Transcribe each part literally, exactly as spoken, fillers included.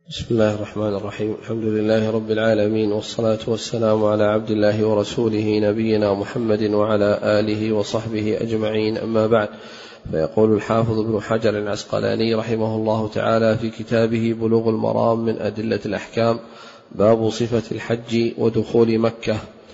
بسم الله الرحمن الرحيم. الحمد لله رب العالمين، والصلاة والسلام على عبد الله ورسوله نبينا محمد وعلى آله وصحبه أجمعين، أما بعد. فيقول الحافظ ابن حجر العسقلاني رحمه الله تعالى في كتابه بلوغ المرام من أدلة الأحكام: باب صفة الحج ودخول مكة.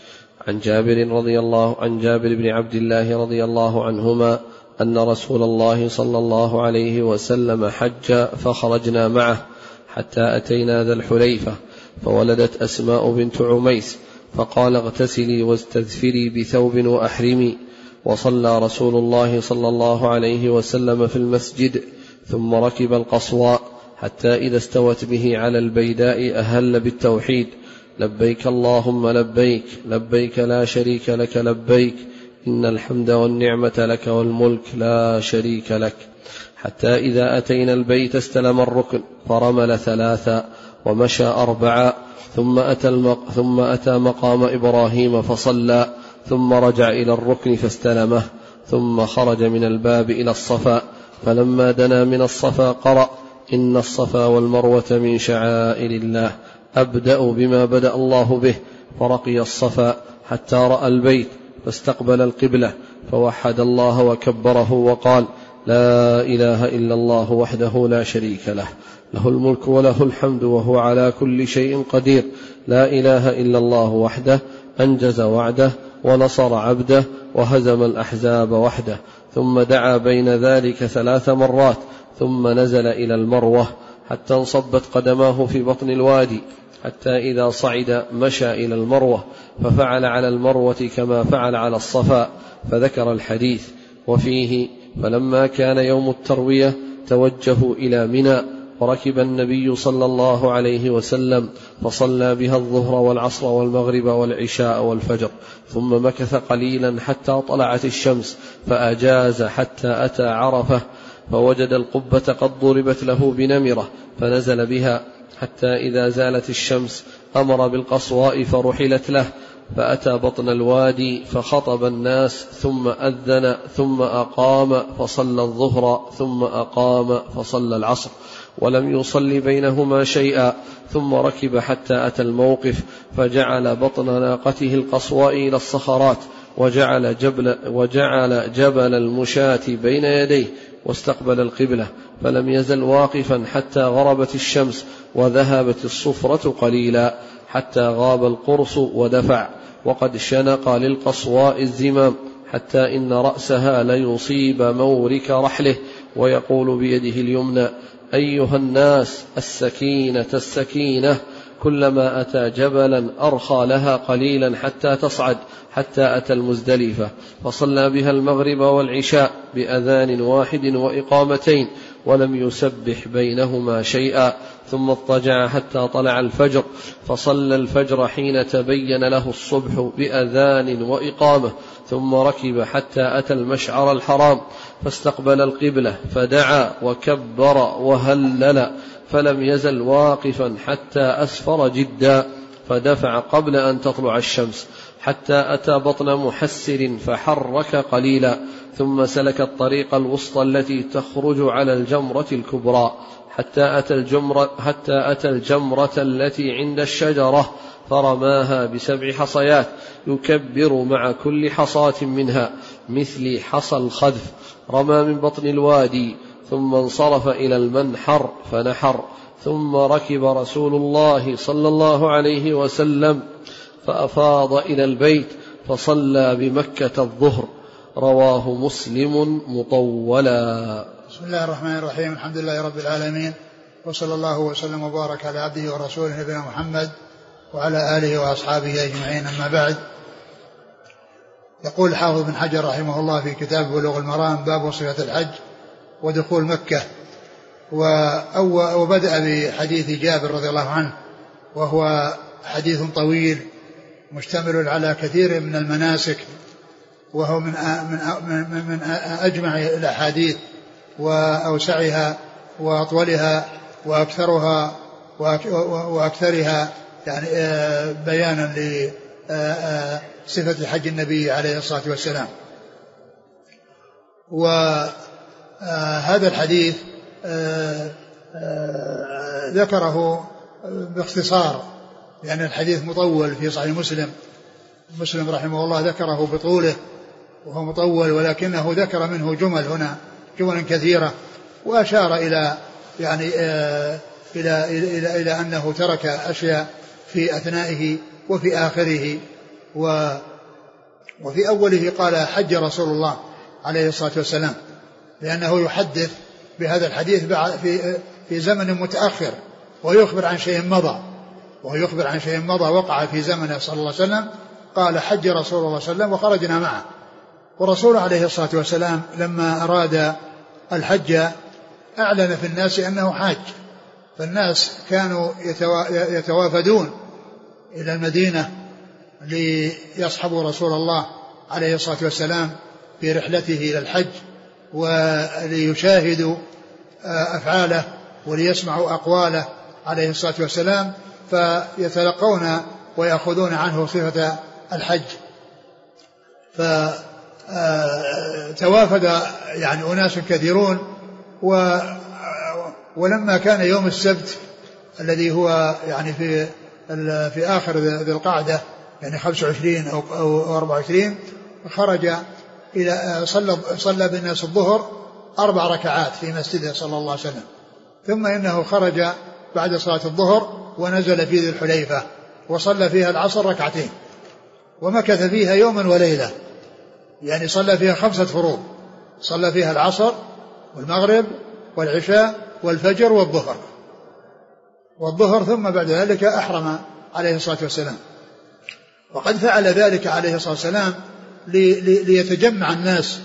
عن جابر رضي الله عن جابر بن عبد الله رضي الله عنهما أن رسول الله صلى الله عليه وسلم حج فخرجنا معه حتى أتينا ذا الحليفة، فولدت أسماء بنت عميس، فقال: اغتسلي واستذفري بثوب وأحرمي. وصلى رسول الله صلى الله عليه وسلم في المسجد، ثم ركب القصواء حتى إذا استوت به على البيداء أهل بالتوحيد: لبيك اللهم لبيك، لبيك لا شريك لك لبيك، إن الحمد والنعمة لك والملك لا شريك لك. حتى إذا أتينا البيت استلم الركن فرمل ثلاثا ومشى أربعا، ثم أتى, المق... ثم أتى مقام إبراهيم فصلى، ثم رجع إلى الركن فاستلمه، ثم خرج من الباب إلى الصفا، فلما دنا من الصفا قرأ: إن الصفا والمروة من شعائر الله، أبدأ بما بدأ الله به. فرقي الصفا حتى رأى البيت فاستقبل القبلة، فوحد الله وكبره وقال: لا إله إلا الله وحده لا شريك له، له الملك وله الحمد وهو على كل شيء قدير، لا إله إلا الله وحده، أنجز وعده ونصر عبده وهزم الأحزاب وحده. ثم دعا بين ذلك ثلاث مرات، ثم نزل إلى المروة حتى انصبت قدماه في بطن الوادي، حتى إذا صعد مشى إلى المروة، ففعل على المروة كما فعل على الصفا، فذكر الحديث. وفيه: فلما كان يوم التروية توجهوا إلى منى، وركب النبي صلى الله عليه وسلم فصلى بها الظهر والعصر والمغرب والعشاء والفجر، ثم مكث قليلا حتى طلعت الشمس، فأجاز حتى أتى عرفة، فوجد القبة قد ضربت له بنمرة، فنزل بها حتى إذا زالت الشمس أمر بالقصواء فرحلت له، فأتى بطن الوادي فخطب الناس، ثم أذن، ثم أقام فصلى الظهر، ثم أقام فصلى العصر، ولم يصل بينهما شيئا، ثم ركب حتى أتى الموقف، فجعل بطن ناقته القصواء إلى الصخرات، وجعل جبل, وجعل جبل المشاة بين يديه، واستقبل القبلة، فلم يزل واقفا حتى غربت الشمس وذهبت الصفرة قليلا، حتى غاب القرص ودفع، وقد شنق للقصواء الزمام، حتى إن رأسها ليصيب مورك رحله، ويقول بيده اليمنى: أيها الناس، السكينة السكينة. كلما أتى جبلا أرخى لها قليلا حتى تصعد، حتى أتى المزدلفة، فصلى بها المغرب والعشاء بأذان واحد وإقامتين، ولم يسبح بينهما شيئا، ثم اضطجع حتى طلع الفجر، فصلى الفجر حين تبين له الصبح بأذان وإقامة، ثم ركب حتى أتى المشعر الحرام، فاستقبل القبلة، فدعا وكبر وهلل، فلم يزل واقفا حتى أسفر جدا، فدفع قبل أن تطلع الشمس، حتى أتى بطن محسر فحرك قليلا، ثم سلك الطريق الوسطى التي تخرج على الجمرة الكبرى، حتى أتى الجمرة, حتى أتى الجمرة التي عند الشجرة، فرماها بسبع حصيات، يكبر مع كل حصاة منها مثل حصى الخذف. رمى من بطن الوادي، ثم انصرف إلى المنحر فنحر، ثم ركب رسول الله صلى الله عليه وسلم فأفاض إلى البيت، فصلى بمكة الظهر. رواه مسلم مطولا. بسم الله الرحمن الرحيم. الحمد لله رب العالمين، وصلى الله وسلم وبارك على عبده ورسوله نبينا محمد وعلى آله وأصحابه أجمعين، أما بعد. يقول الحافظ بن حجر رحمه الله في كتاب بلوغ المرام: باب صفة الحج ودخول مكة. وبدأ بحديث جابر رضي الله عنه، وهو حديث طويل مشتمل على كثير من المناسك، وهو من من من أجمع الأحاديث وأوسعها وأطولها وأكثرها وأكثرها يعني بيانا لصفة حج النبي عليه الصلاة والسلام. وهذا الحديث ذكره باختصار لأن يعني الحديث مطول في صحيح مسلم. مسلم رحمه الله ذكره بطوله وهو مطول، ولكنه ذكر منه جمل هنا جمل كثيرة، وأشار إلى يعني إلى إلى إلى, إلى أنه ترك أشياء في أثنائه وفي آخره. و وفي أوله قال حج رسول الله عليه الصلاة والسلام، لأنه يحدث بهذا الحديث في في زمن متأخر، ويخبر عن شيء مضى وهو يخبر عن شيء مضى وقع في زمنه صلى الله عليه وسلم. قال حج رسول الله صلى الله عليه وسلم وخرجنا معه. ورسول عليه الصلاة والسلام لما أراد الحج أعلن في الناس أنه حاج، فالناس كانوا يتوافدون إلى المدينة ليصحبوا رسول الله عليه الصلاة والسلام في رحلته إلى الحج، وليشاهدوا أفعاله وليسمعوا أقواله عليه الصلاة والسلام، فيتلقون ويأخذون عنه صفة الحج. فتوافد يعني أناس كثيرون. و ولما كان يوم السبت الذي هو يعني في في آخر ذي القعدة يعني خمسة وعشرين أو أربعة وعشرين، خرج إلى صلى صلى بالناس الظهر أربع ركعات في مسجده صلى الله عليه وسلم، ثم إنه خرج بعد صلاة الظهر ونزل في ذي الحليفة وصلى فيها العصر ركعتين، ومكث فيها يوما وليلة، يعني صلى فيها خمسة فروض، صلى فيها العصر والمغرب والعشاء والفجر والظهر والظهر ثم بعد ذلك أحرم عليه الصلاة والسلام. وقد فعل ذلك عليه الصلاة والسلام ليتجمع الناس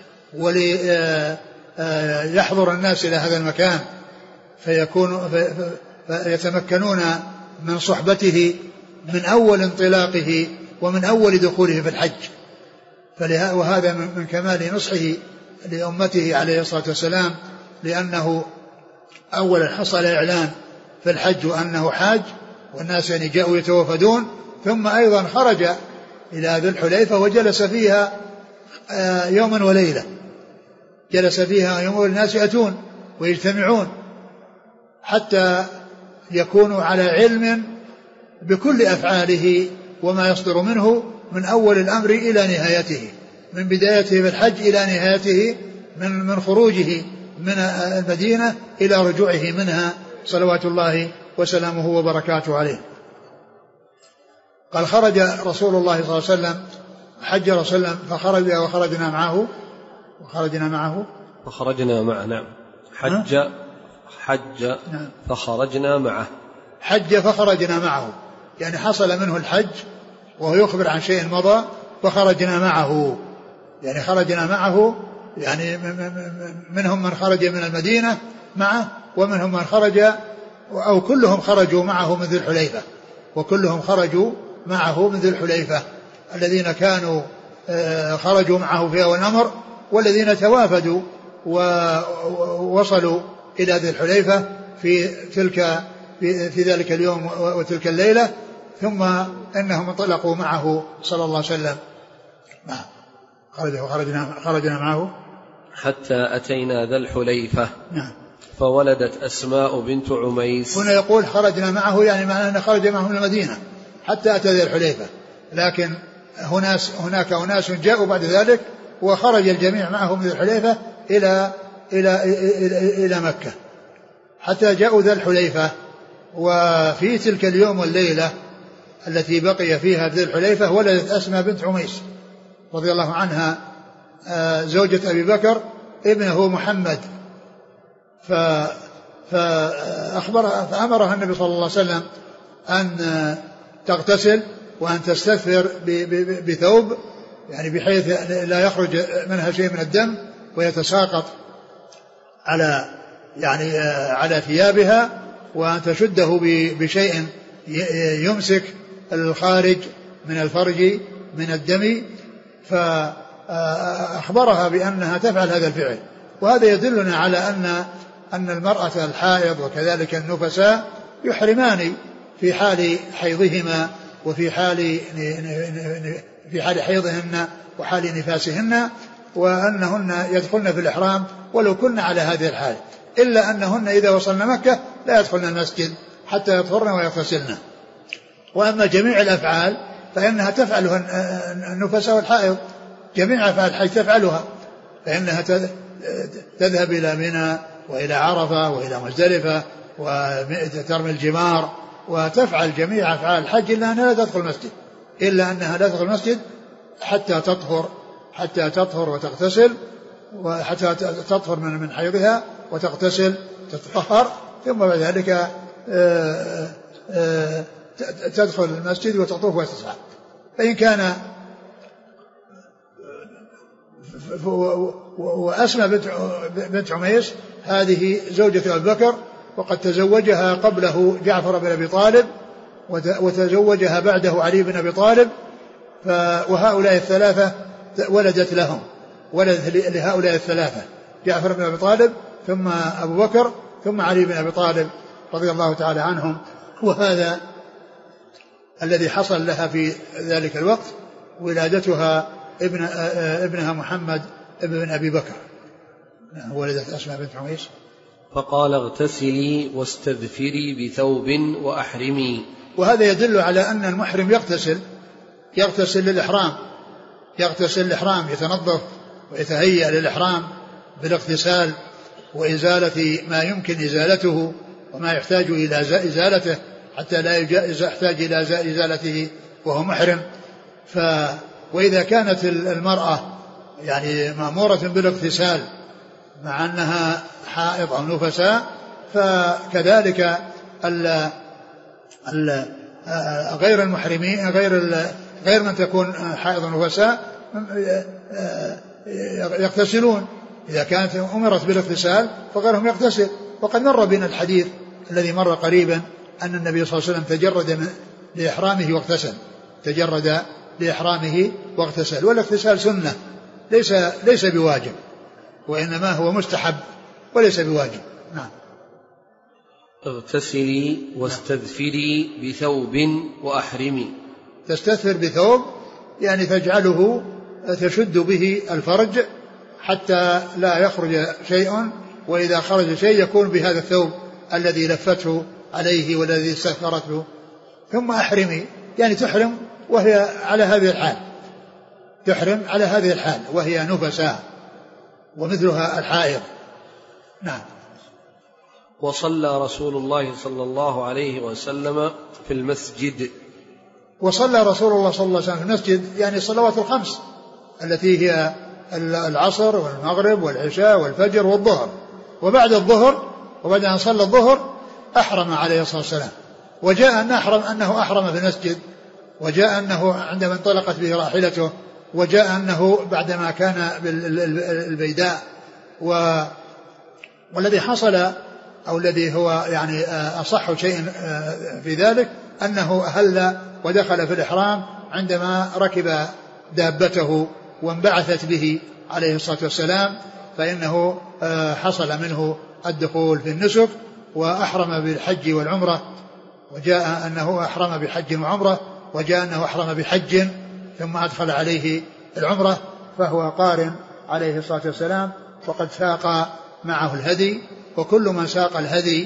وليحضر الناس إلى هذا المكان فيكون فيتمكنون من صحبته من أول انطلاقه ومن أول دخوله في الحج. وهذا من كمال نصحه لأمته عليه الصلاة والسلام، لأنه أولا حصل إعلان في الحج أنه حاج والناس يعني جاءوا يتوافدون، ثم أيضا خرج إلى ذي الحليفة وجلس فيها يوما وليلة، جلس فيها يوم والناس يأتون ويجتمعون حتى يكونوا على علم بكل أفعاله وما يصدر منه من أول الأمر إلى نهايته، من بدايته بالحج إلى نهايته، من من خروجه من المدينة إلى رجوعه منها صلوات الله وسلامه وبركاته عليه. قال خرج رسول الله صلى الله عليه وسلم حج رسول الله فخرج وخرجنا معه وخرجنا معه فخرجنا معه نعم حج حج نعم. فخرجنا معه حج فخرجنا معه، يعني حصل منه الحج وهو يخبر عن شيء مضى فخرجنا معه، يعني خرجنا معه، يعني منهم من خرج من المدينة معه ومنهم من خرج أو كلهم خرجوا معه من ذي الحليفة، وكلهم خرجوا معه من ذي الحليفة، الذين كانوا خرجوا معه في أول الأمر والذين توافدوا ووصلوا إلى ذي الحليفة في تلك في ذلك اليوم وتلك الليلة، ثم إنهم انطلقوا معه صلى الله عليه وسلم. خرجنا خرجنا معه حتى أتينا ذا الحليفة. نعم. فولدت أسماء بنت عميس. هنا يقول خرجنا معه يعني معناه أنه خرج معه من المدينة حتى أتى ذا الحليفة، لكن هناس هناك أناس جاءوا بعد ذلك وخرج الجميع معه من ذا الحليفة إلى إلى إلى, إلى مكة حتى جاءوا ذا الحليفة. وفي تلك اليوم والليلة التي بقي فيها ذي الحليفة ولدت أسماء بنت عميس رضي الله عنها زوجة أبي بكر ابنه محمد، فأخبرها فأمرها النبي صلى الله عليه وسلم أن تغتسل وأن تستثفر بثوب يعني بحيث لا يخرج منها شيء من الدم ويتساقط على يعني على ثيابها، وأن تشده بشيء يمسك الخارج من الفرج من الدم. فأخبرها بأنها تفعل هذا الفعل، وهذا يدلنا على أن أن المرأة الحائض وكذلك النفساء يحرمان في حال حيضهما وفي حال في حال حيضهن وحال نفاسهن، وأنهن يدخلن في الإحرام ولو كن على هذه الحال، إلا أنهن إذا وصلن مكة لا يدخلن المسجد حتى يطهرن ويغتسلن. وأما جميع الأفعال فإنها تفعلها النفساء والحائض، جميع أفعال الحج تفعلها، فإنها تذهب إلى منى وإلى عرفة وإلى مزدلفة وترمي الجمار وتفعل جميع أفعال الحج، إلا أنها لا تدخل المسجد إلا أنها لا تدخل المسجد حتى تطهر حتى تطهر وتغتسل، وحتى تطهر من من حيضها وتغتسل تتطهر، ثم بعد ذلك تدخل المسجد وتطوف وتسعى. فإن كان وأسمى بنت عميس هذه زوجة أبي بكر، وقد تزوجها قبله جعفر بن أبي طالب، وتزوجها بعده علي بن أبي طالب، وهؤلاء الثلاثة ولدت لهم، ولدت لهؤلاء الثلاثة جعفر بن أبي طالب ثم أبو بكر ثم علي بن أبي طالب رضي الله تعالى عنهم. وهذا الذي حصل لها في ذلك الوقت، ولادتها ابن ابنها محمد ابن أبي بكر، ولدت أسماء بنت عميس. فقال اغتسلي واستذفري بثوب وأحرمي. وهذا يدل على أن المحرم يغتسل يغتسل للإحرام يغتسل للإحرام يتنظف ويتهيأ للإحرام بالاغتسال وإزالة ما يمكن إزالته وما يحتاج إلى إزالته حتى لا يحتاج إلى إزالته وهو محرم. ف وإذا كانت المرأة يعني مأمورة بالاغتسال مع أنها حائض أو نفساء، فكذلك ال ال غير المحرمين غير غير من تكون حائض ونفساء يغتسلون. إذا كانت أمرت بالاغتسال فغيرهم يغتسل. وقد مر بنا الحديث الذي مر قريبا أن النبي صلى الله عليه وسلم تجرد لإحرامه واغتسل تجرد لإحرامه واغتسل. والاغتسال سنة ليس ليس بواجب، وإنما هو مستحب وليس بواجب. نعم. اغتسلي واستذفري بثوب وأحرمي. تستثفر بثوب يعني تجعله تشد به الفرج حتى لا يخرج شيء، وإذا خرج شيء يكون بهذا الثوب الذي لفته عليه والذي استثفرته. ثم أحرمي يعني تحرم وهي على هذه الحال تحرم على هذه الحال وهي نفساء ومثلها الحائض. نعم. وصلى رسول الله صلى الله عليه وسلم في المسجد. وصلى رسول الله صلى الله عليه وسلم في المسجد يعني الصلوات الخمس التي هي العصر والمغرب والعشاء والفجر والظهر. وبعد الظهر وبعد أن صلى الظهر أحرم عليه الصلاة والسلام. وجاء أن أحرم أنه أحرم في المسجد، وجاء أنه عندما انطلقت به راحلته، وجاء أنه بعدما كان بالبيداء. و والذي حصل أو الذي هو يعني أصح شيء في ذلك أنه أهل ودخل في الإحرام عندما ركب دابته وانبعثت به عليه الصلاة والسلام، فإنه حصل منه الدخول في النسك وأحرم بالحج والعمرة. وجاء أنه أحرم بحج وعمرة، وجاء أنه أحرم بحج ثم أدخل عليه العمرة، فهو قارن عليه الصلاة والسلام. وقد ساق معه الهدي، وكل من ساق الهدي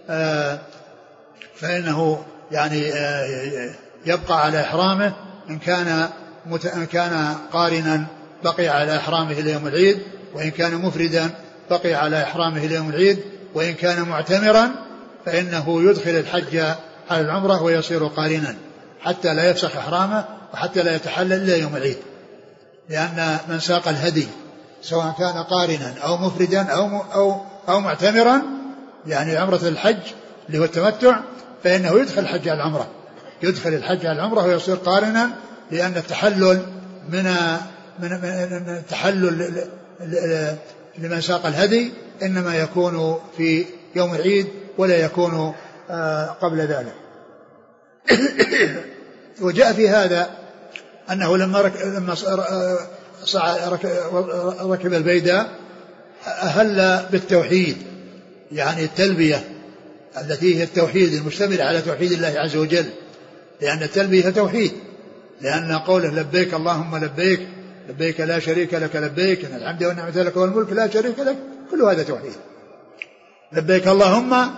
فإنه يعني يبقى على إحرامه. إن كان إن كان قارنا بقي على إحرامه ليوم العيد، وإن كان مفردا بقي على إحرامه ليوم العيد، وإن كان معتمرا فإنه يدخل الحج على العمرة ويصير قارنا حتى لا يفسخ إحرامه وحتى لا يتحلل إلا يوم العيد. لأن من ساق الهدي سواء كان قارنا أو مفردا أو أو أو معتمرا يعني عمرة الحج اللي هو التمتع، فإنه يدخل الحج على العمرة يدخل الحج على العمرة ويصير قارنا، لأن التحلل من من التحلل لمن ساق الهدي إنما يكون في يوم العيد ولا يكون قبل ذلك. وجاء في هذا أنه لما رك... لما رك... ركب البيداء أهل بالتوحيد، يعني التلبية التي هي التوحيد المشتمل على توحيد الله عز وجل، لأن التلبية توحيد، لأن قوله لبيك اللهم لبيك لبيك لا شريك لك لبيك إن الحمد والنعمة لك والملك لا شريك لك، كل هذا توحيد. لبيك اللهم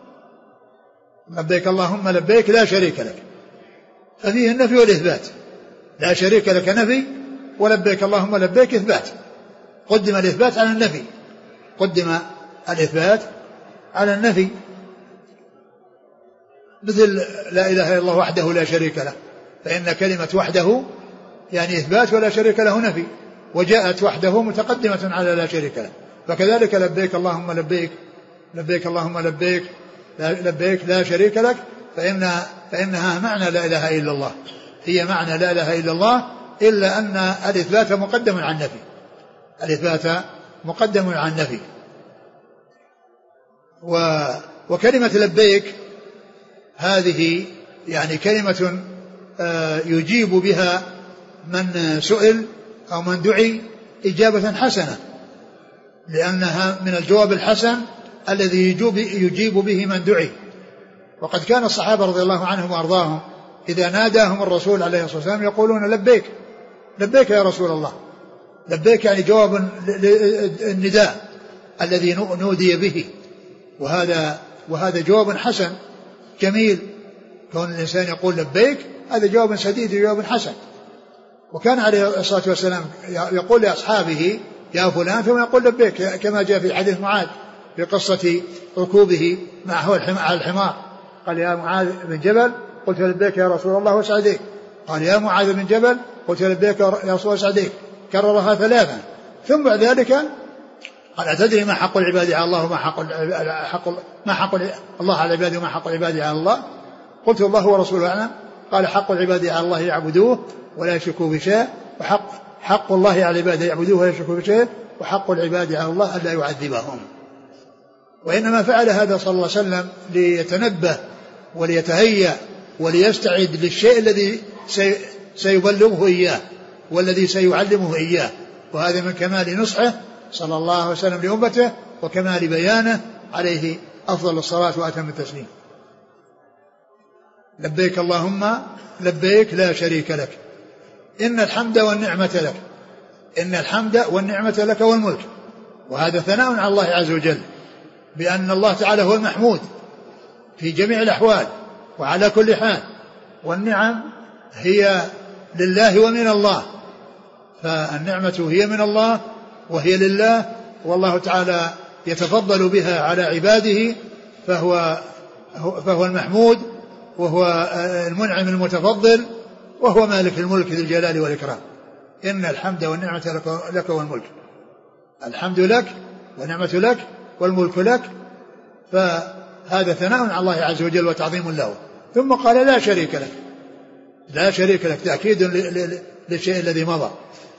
لبيك اللهم لبيك لا شريك لك، ففيه النفي والإثبات. لا شريك لك نفي، ولبيك اللهم لبيك إثبات. قدم الإثبات على النفي، قدم الإثبات على النفي، مثل لا إله إلا الله وحده لا شريك له، فإن كلمة وحده يعني إثبات، ولا شريك له نفي، وجاءت وحده متقدمة على لا شريك له. فكذلك لبيك اللهم لبيك لبيك اللهم لبيك لا لبيك لا شريك لك، فإن فإنها معنى لا إله إلا الله، هي معنى لا إله إلا الله، إلا أن الإثبات مقدم عن النفي، الإثبات مقدم عن النفي. و وكلمة لبيك هذه يعني كلمة يجيب بها من سئل أو من دعي إجابة حسنة، لأنها من الجواب الحسن الذي يجيب به من دعي. وقد كان الصحابة رضي الله عنهم وأرضاهم إذا ناداهم الرسول عليه الصلاة والسلام يقولون لبيك لبيك يا رسول الله. لبيك يعني جواب النداء الذي نودي به، وهذا وهذا جواب حسن جميل. كون الإنسان يقول لبيك هذا جواب سديد وجواب حسن. وكان عليه الصلاة والسلام يقول لأصحابه يا فلان، ثم يقول لبيك، كما جاء في حديث معاذ في قصة ركوبه معه على الحمار، قال يا معاذ بن جبل قلت لبيك يا رسول الله وسعديك، قال يا معاذ بن جبل قلت لبيك يا رسول الله وسعديك، كررها ثلاثا. ثم بعد ذلك قال أتدري ما حق العباد على الله وما حق, حق ما حق الله على العباد وما حق العباد على الله؟ قلت الله ورسوله أعلم. قال حق العباد على الله يعبدوه ولا يشركوا بشيء، وحق حق الله على العباد يعبدوه ولا يشركوا بشيء، وحق العباد على الله ألا يعذبهم. وإنما فعل هذا صلى الله عليه وسلم ليتنبه وليتهيأ وليستعد للشيء الذي سيبلغه إياه والذي سيعلمه إياه، وهذا من كمال نصحه صلى الله عليه وسلم لأمته وكمال بيانه عليه أفضل الصلاة وأتم التسليم. لبيك اللهم لبيك لا شريك لك، إن الحمد والنعمة لك، إن الحمد والنعمة لك والملك. وهذا ثناء على الله عز وجل بأن الله تعالى هو المحمود في جميع الأحوال وعلى كل حال، والنعم هي لله ومن الله، فالنعمة هي من الله وهي لله، والله تعالى يتفضل بها على عباده، فهو, فهو المحمود وهو المنعم المتفضل وهو مالك الملك ذي الجلال والإكرام. إن الحمد والنعمة لك والملك، الحمد لك والنعمة لك والملك لك، فهذا ثناء على الله عز وجل وتعظيم له. ثم قال لا شريك لك، لا شريك لك تأكيد للشيء الذي مضى.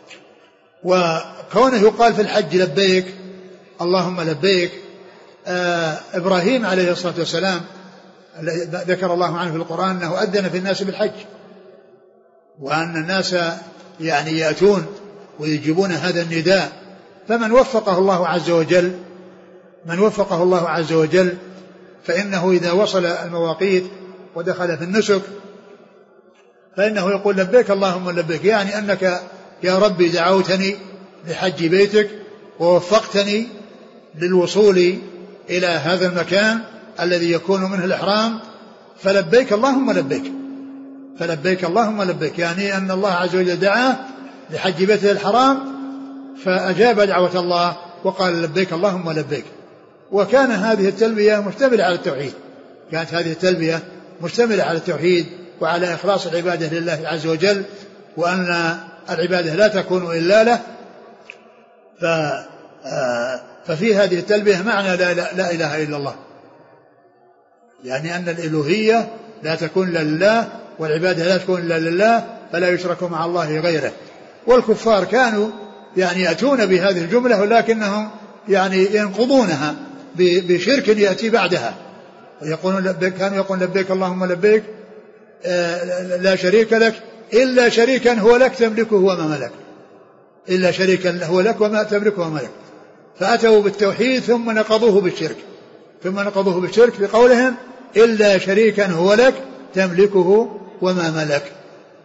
وكونه يقال في الحج لبيك اللهم لبيك، آه إبراهيم عليه الصلاة والسلام ذكر الله عنه في القرآن أنه أذن في الناس بالحج، وأن الناس يعني يأتون ويجيبون هذا النداء. فمن وفقه الله عز وجل من وفقه الله عز وجل فإنه إذا وصل المواقيت ودخل في النسك فإنه يقول لبيك اللهم لبيك، يعني أنك يا ربي دعوتني لحج بيتك ووفقتني للوصول إلى هذا المكان الذي يكون منه الإحرام، فلبيك اللهم لبيك، فلبيك اللهم لبيك، يعني أن الله عز وجل دعاه لحج بيته الحرام فأجاب دعوة الله وقال لبيك اللهم لبيك. وكان هذه التلبية مشتملة على التوحيد، كانت هذه التلبية مشتملة على التوحيد وعلى إخلاص العبادة لله عز وجل، وأن العبادة لا تكون إلا له. ففي هذه التلبية معنى لا, لا, لا إله إلا الله، يعني أن الإلوهية لا تكون إلا لله والعبادة لا تكون إلا لله، فلا يشرك مع الله غيره. والكفار كانوا يعني يأتون بهذه الجملة ولكنهم يعني ينقضونها بشرك يأتي بعدها، ويقولون لبيك، كانوا يقولون لبيك اللهم لبيك لا شريك لك إلا شريكا هو لك تملكه وما ملك، إلا شريكا هو لك وما تملكه وما ملك. فأتوا بالتوحيد ثم نقضوه بالشرك، ثم نقضوه بالشرك بقولهم إلا شريكا هو لك تملكه وما ملك.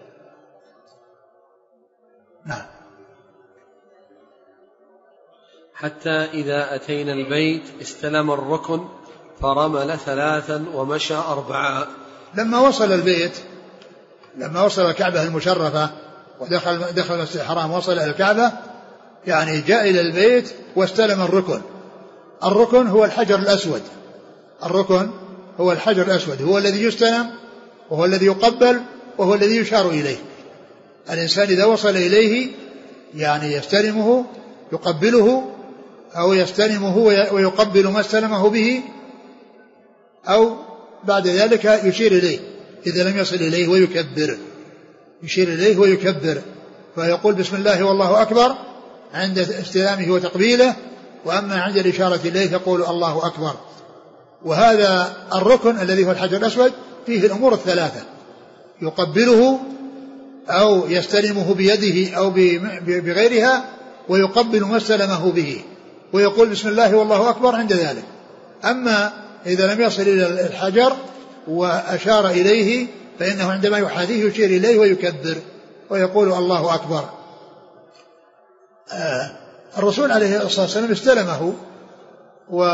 نعم. حتى إذا أتينا البيت استلم الركن فرمل ثلاثا ومشى أربعا. لما وصل البيت، لما وصل الكعبة المشرفة ودخل دخل المسجد الحرام، وصل إلى الكعبة يعني جاء إلى البيت واستلم الركن. الركن هو الحجر الأسود، الركن هو الحجر الأسود، هو الذي يستلم وهو الذي يقبل وهو الذي يشار إليه. الإنسان إذا وصل إليه يعني يستلمه يقبله، أو يستلمه ويقبل ما استلمه به، أو بعد ذلك يشير إليه إذا لم يصل إليه ويكبر، يشير إليه ويكبر، فيقول بسم الله والله أكبر عند استلامه وتقبيله، وأما عند الإشارة إليه يقول الله أكبر. وهذا الركن الذي هو الحجر الأسود فيه الأمور الثلاثة: يقبله أو يستلمه بيده أو بغيرها، ويقبل ما استلمه به، ويقول بسم الله والله أكبر عند ذلك. أما إذا لم يصل إلى الحجر وأشار إليه فإنه عندما يحاذيه يشير إليه ويكبر ويقول الله أكبر. آه الرسول عليه الصلاة والسلام استلمه و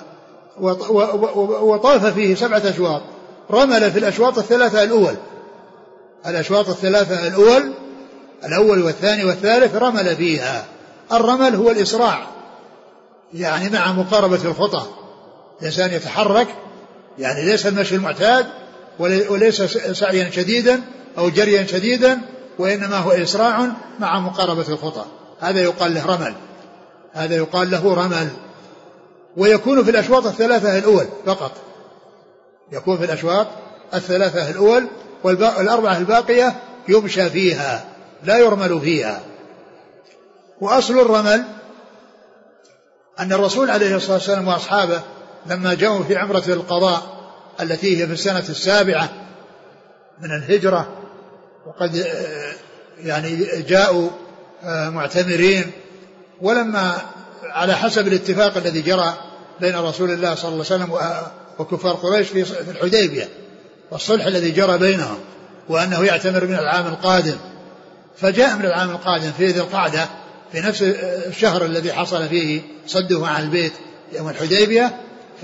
وطاف فيه سبعة أشواط، رمل في الأشواط الثلاثة الأول، الأشواط الثلاثة الأول الأول والثاني والثالث رمل فيها. الرمل هو الإسراع، يعني مع مقاربة الخطى، الإنسان يتحرك، يعني ليس المشي المعتاد وليس سعيا شديدا أو جريا شديدا، وإنما هو إسراع مع مقاربة الخطى، هذا يقال له رمل، هذا يقال له رمل. ويكون في الأشواط الثلاثة الأول فقط، يكون في الأشواط الثلاثة الأول، والأربعة الباقية يمشى فيها لا يرمل فيها. وأصل الرمل أن الرسول عليه الصلاة والسلام وأصحابه لما جاءوا في عمرة القضاء التي هي في السنة السابعة من الهجرة، وقد يعني جاءوا معتمرين، ولما على حسب الاتفاق الذي جرى بين رسول الله صلى الله عليه وسلم وكفار قريش في الحديبية، والصلح الذي جرى بينهم، وأنه يعتمر من العام القادم، فجاء من العام القادم في ذي القعدة في نفس الشهر الذي حصل فيه صده عن البيت يوم الحديبية،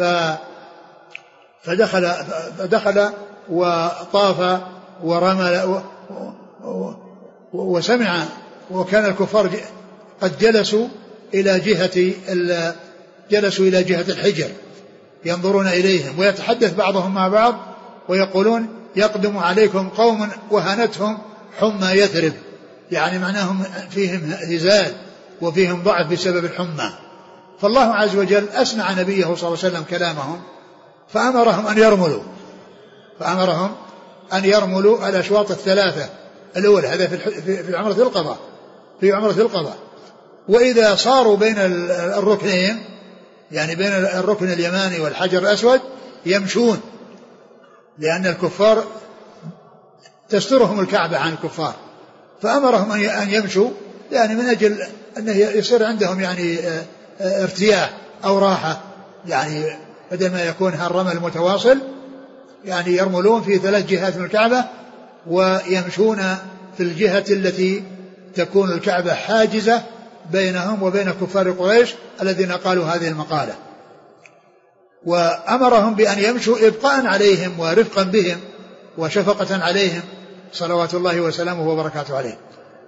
فدخل فدخل وطاف ورمل وسمع، وكان الكفار قد جلسوا إلى جهة جلسوا إلى جهة الحجر ينظرون إليهم، ويتحدث بعضهم مع بعض ويقولون يقدم عليكم قوم وهنتهم حمى يثرب، يعني معناهم فيهم هزال وفيهم ضعف بسبب الحمى. فالله عز وجل أسمع نبيه صلى الله عليه وسلم كلامهم فأمرهم أن يرملوا فأمرهم أن يرملوا الأشواط الثلاثة الأولى، هذا في عمرة القضاء في عمرة القضاء. وإذا صاروا بين الركنين، يعني بين الركن اليماني والحجر الأسود، يمشون، لأن الكفار تسترهم الكعبة عن الكفار، فأمرهم أن يمشوا، يعني من أجل أنه يصير عندهم يعني ارتياح أو راحة، يعني بدل ما يكون هالرمل متواصل، يعني يرملون في ثلاث جهات من الكعبة ويمشون في الجهة التي تكون الكعبة حاجزة بينهم وبين كفار قريش الذين قالوا هذه المقالة. وأمرهم بأن يمشوا إبقاء عليهم ورفقا بهم وشفقة عليهم صلوات الله وسلامه وبركاته عليه.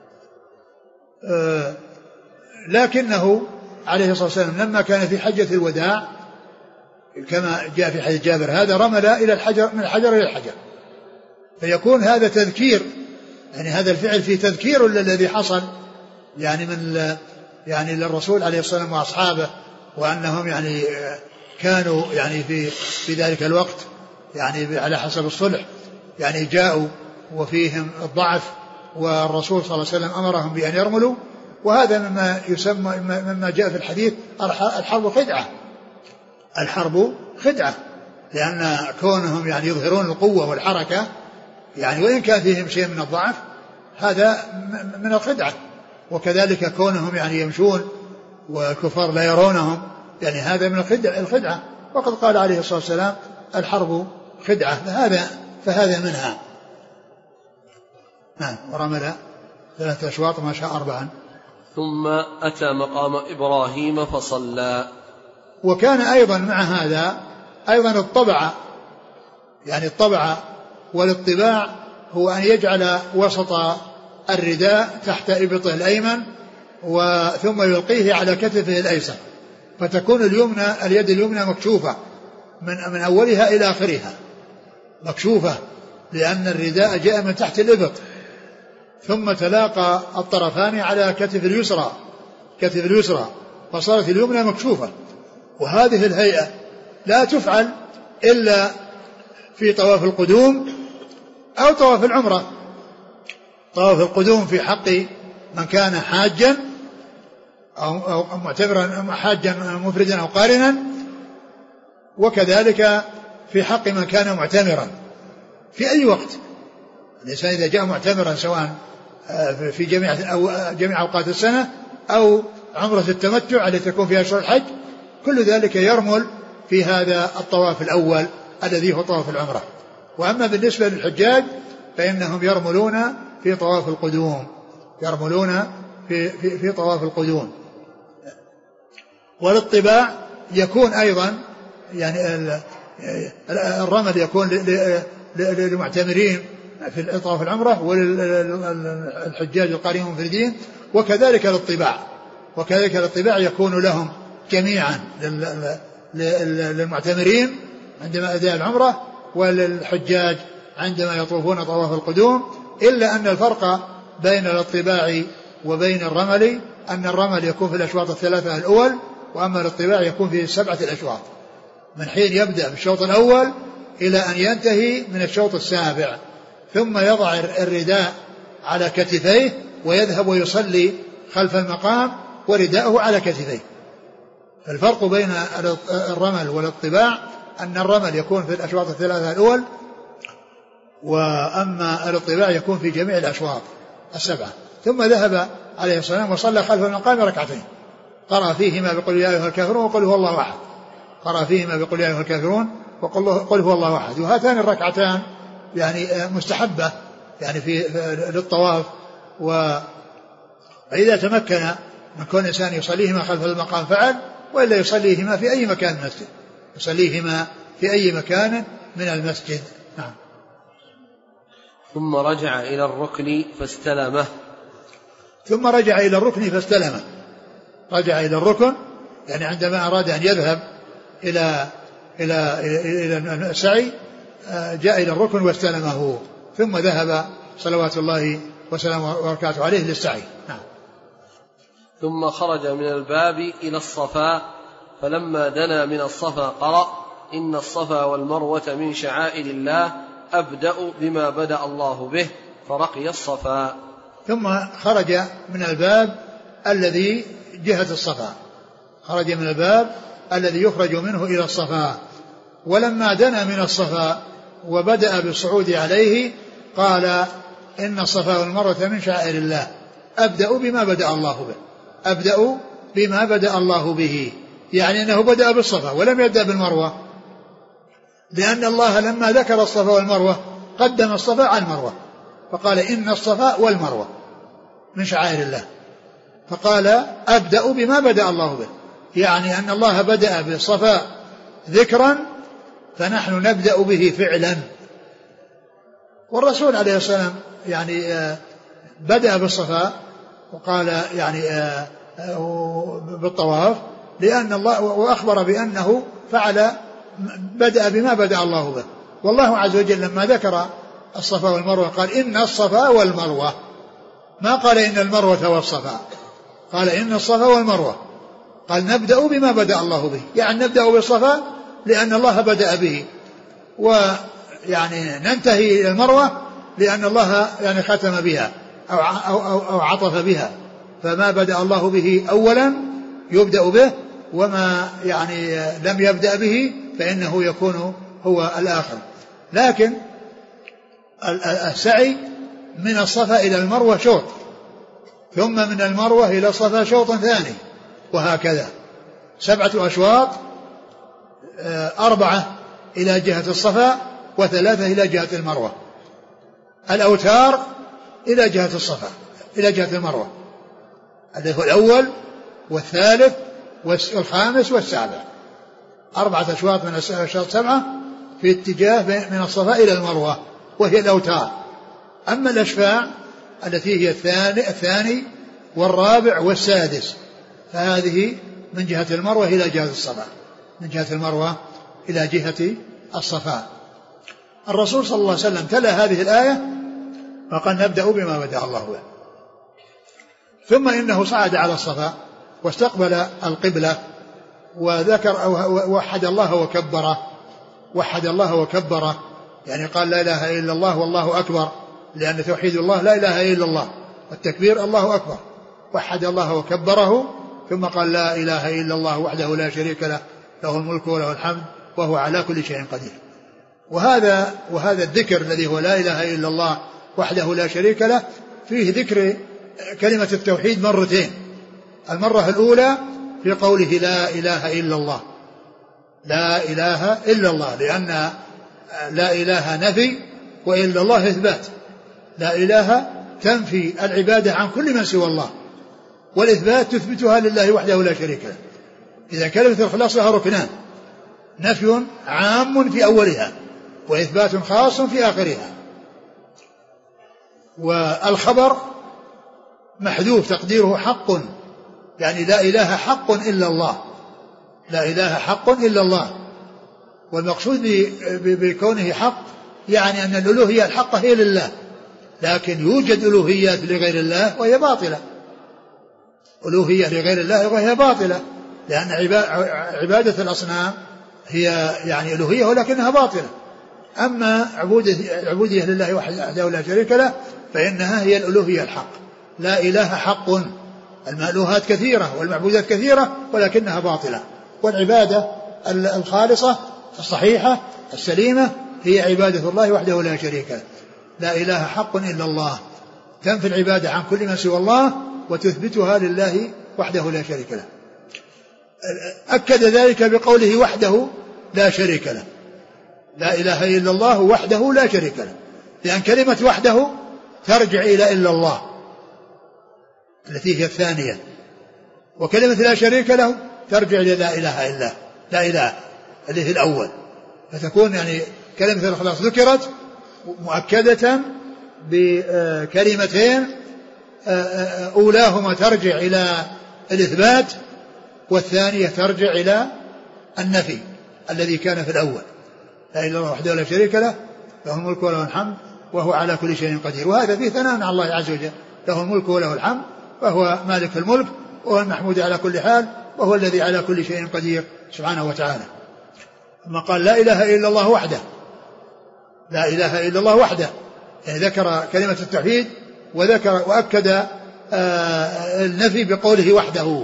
أه لكنه عليه الصلاة والسلام لما كان في حجة الوداع كما جاء في حديث جابر هذا رمل إلى الحجر، من الحجر إلى الحجر، فيكون هذا تذكير، يعني هذا الفعل فيه تذكير الذي حصل يعني من يعني للرسول عليه الصلاة والسلام وأصحابه، وأنهم يعني كانوا يعني في في ذلك الوقت يعني على حسب الصلح يعني جاءوا وفيهم الضعف، والرسول صلى الله عليه وسلم أمرهم بأن يرملوا. وهذا مما يسمى مما جاء في الحديث الحرب خدعة، الحرب خدعة، لأن كونهم يعني يظهرون القوة والحركة يعني وإن كان فيهم شيء من الضعف هذا من الخدعة، وكذلك كونهم يعني يمشون والكفار لا يرونهم يعني هذا من الخدعة. وقد قال عليه الصلاة والسلام الحرب خدعة، فهذا فهذا منها. نعم. ورمل ثلاثة أشواط ما شاء أربعا. ثم أتى مقام إبراهيم فصلى. وكان أيضا مع هذا أيضا الطبع، يعني الطبع والاطباع هو أن يجعل وسط الرداء تحت إبطه الأيمن ثم يلقيه على كتفه الأيسر، فتكون اليمنى اليد اليمنى مكشوفة من, من أولها إلى آخرها مكشوفة، لأن الرداء جاء من تحت الإبط، ثم تلاقى الطرفان على كتف اليسرى كتف اليسرى فصارت اليمنى مكشوفة. وهذه الهيئة لا تفعل إلا في طواف القدوم أو طواف العمرة. طواف القدوم في حق من كان حاجا أو معتبرا حاجا مفردا أو قارنا، وكذلك في حق من كان معتمرا في أي وقت. الإنسان إذا جاء معتمرا سواء في جميع أو جميع أوقات السنة أو عمرة التمتع التي تكون فيها أشهر الحج، كل ذلك يرمل في هذا الطواف الأول الذي هو طواف العمرة. وأما بالنسبة للحجاج فإنهم يرملون في طواف القدوم يرملون في, في, في طواف القدوم. والاطباع يكون أيضا يعني الرمل يكون للمعتمرين في طواف العمرة وللحجاج القارنين المفردين، وكذلك الاطباع وكذلك الاطباع يكون لهم جميعا للمعتمرين عندما أداء العمرة وللحجاج عندما يطوفون طواف القدوم، إلا أن الفرق بين الاطباع وبين الرمل أن الرمل يكون في الأشواط الثلاثة الأول، وأما الاطباع يكون في سبعة الأشواط من حين يبدأ بالشوط الأول إلى أن ينتهي من الشوط السابع، ثم يضع الرداء على كتفيه ويذهب ويصلي خلف المقام ورداءه على كتفيه. الفرق بين الرمل والاطباع أن الرمل يكون في الأشواط الثلاثة الأول، وأما الاطباع يكون في جميع الأشواط السبعة. ثم ذهب عليه الصلاة والسلام وصلى خلف المقام ركعتين قرأ فيهما بقل يا أيها الكافرون وقل هو الله أحد قرأ فيهما بقل يا أيها الكافرون وقل هو الله أحد. وهاتان الركعتان يعني مستحبة يعني في للطواف، وإذا تمكن من كون إنسان يصليهما خلف المقام فعل، وإلا يصليهما في أي مكان من المسجد يصليهما في أي مكان من المسجد. نعم. ثم رجع إلى الركن فاستلمه ثم رجع إلى الركن فاستلمه رجع إلى الركن يعني عندما أراد أن يذهب إلى إلى إلى السعي جاء إلى الركن واستلمه، ثم ذهب صلوات الله وسلامه وبركاته عليه للسعي. نعم. ثم خرج من الباب إلى الصفا، فلما دنا من الصفا قرأ إن الصفا والمروة من شعائر الله أبدأ بما بدأ الله به، فرقي الصفا. ثم خرج من الباب الذي جهة الصفا خرج من الباب الذي يخرج منه إلى الصفا، ولما دنا من الصفا وبدأ بالصعود عليه قال إن الصفا والمروة من شعائر الله أبدأ بما بدأ الله به أبدأ بما بدأ الله به يعني أنه بدأ بالصفا ولم يبدأ بالمروة، لأن الله لما ذكر الصفا والمروة قدم الصفا على المروة، فقال إن الصفا والمروة من شعائر الله، فقال أبدأ بما بدأ الله به، يعني أن الله بدأ بالصفا ذكرا فنحن نبدأ به فعلا. والرسول عليه السلام يعني بدأ بالصفا وقال يعني بالطواف لأن الله وأخبر بأنه فعل بدأ بما بدأ الله به. والله عز وجل لما ذكر الصفا والمروة قال إن الصفا والمروة، ما قال إن المروة والصفا، قال إن الصفا والمروة، قال نبدأ بما بدأ الله به، يعني نبدأ بالصفا لأن الله بدأ به، ويعني ننتهي إلى المروة لأن الله يعني ختم بها أو, أو, أو, أو عطف بها، فما بدأ الله به أولا يبدأ به، وما يعني لم يبدأ به فإنه يكون هو الآخر. لكن السعي من الصفا إلى المروة شوط، ثم من المروة إلى الصفا شوط ثاني، وهكذا سبعة أشواط، أربعة إلى جهة الصفا وثلاثة إلى جهة المروة، الأوتار إلى جهة الصفا إلى جهة المروة، الذي هو الأول والثالث والخامس والسابع، أربعة أشواط من الأشواط سبعة في اتجاه من الصفا إلى المروة وهي الأوتار. أما الأشفاع التي هي الثاني, الثاني والرابع والسادس فهذه من جهة المروة إلى جهة الصفا، من جهة المروة إلى جهة الصفا. الرسول صلى الله عليه وسلم تلا هذه الآية فقال نبدأ بما بدأ الله به. ثم إنه صعد على الصفا واستقبل القبلة وذكر وحد الله وكبره، وحد الله وكبره يعني قال لا إله إلا الله والله أكبر، لأن توحيد الله لا إله إلا الله والتكبير الله أكبر. وحد الله وكبره ثم قال لا إله إلا الله وحده لا شريك له له الملك وله الحمد وهو على كل شيء قدير. وهذا وهذا الذكر الذي هو لا إله إلا الله وحده لا شريك له فيه ذكر كلمة التوحيد مرتين. المرة الأولى في قوله لا إله إلا الله، لا إله إلا الله، لأن لا إله نفي وإلا الله إثبات. لا إله تنفي العبادة عن كل من سوى الله، والإثبات تثبتها لله وحده لا شريك له. إذا كلمة الإخلاص لها ركنان، نفي عام في أولها وإثبات خاص في آخرها. والخبر محذوف تقديره حق، يعني لا إله حق إلا الله، لا إله حق إلا الله. والمقصود بكونه حق يعني أن الألوهية الحقة هي لله، لكن يوجد ألوهيات لغير الله وهي باطلة، ألوهية لغير الله وهي باطلة، لأن عبادة الأصنام هي يعني ألوهية ولكنها باطلة. أما عبودية لله وحده لا شريك له فإنها هي الألوهية الحق. لا إله حق، المألوهات كثيرة والمعبودات كثيرة ولكنها باطلة، والعبادة الخالصة الصحيحة السليمة هي عبادة الله وحده لا شريك له. لا إله حق إلا الله تنفي العبادة عن كل من سوى الله وتثبتها لله وحده لا شريك له. أكد ذلك بقوله وحده لا شريك له، لا إله إلا الله وحده لا شريك له، لأن كلمة وحده ترجع إلى إلا الله التي هي الثانية، وكلمة لا شريك له ترجع إلى لا إله إلا لا إله اللي هي الأول. فتكون يعني كلمة الإخلاص ذكرت مؤكدة بكلمتين أولاهما ترجع إلى الإثبات والثانية ترجع إلى النفي الذي كان في الأول. لا إله إلا الله وحده لا شريك له له الملك وله الحمد وهو على كل شيء قدير. وهذا فيه ثناء على الله عز وجل، له الملك وله الحمد وهو مالك الملك وهو المحمود على كل حال وهو الذي على كل شيء قدير سبحانه وتعالى. ثم قال لا إله إلا الله وحده، لا إله إلا الله وحده، يعني ذكر كلمة التوحيد وذكر وأكد النفي بقوله وحده.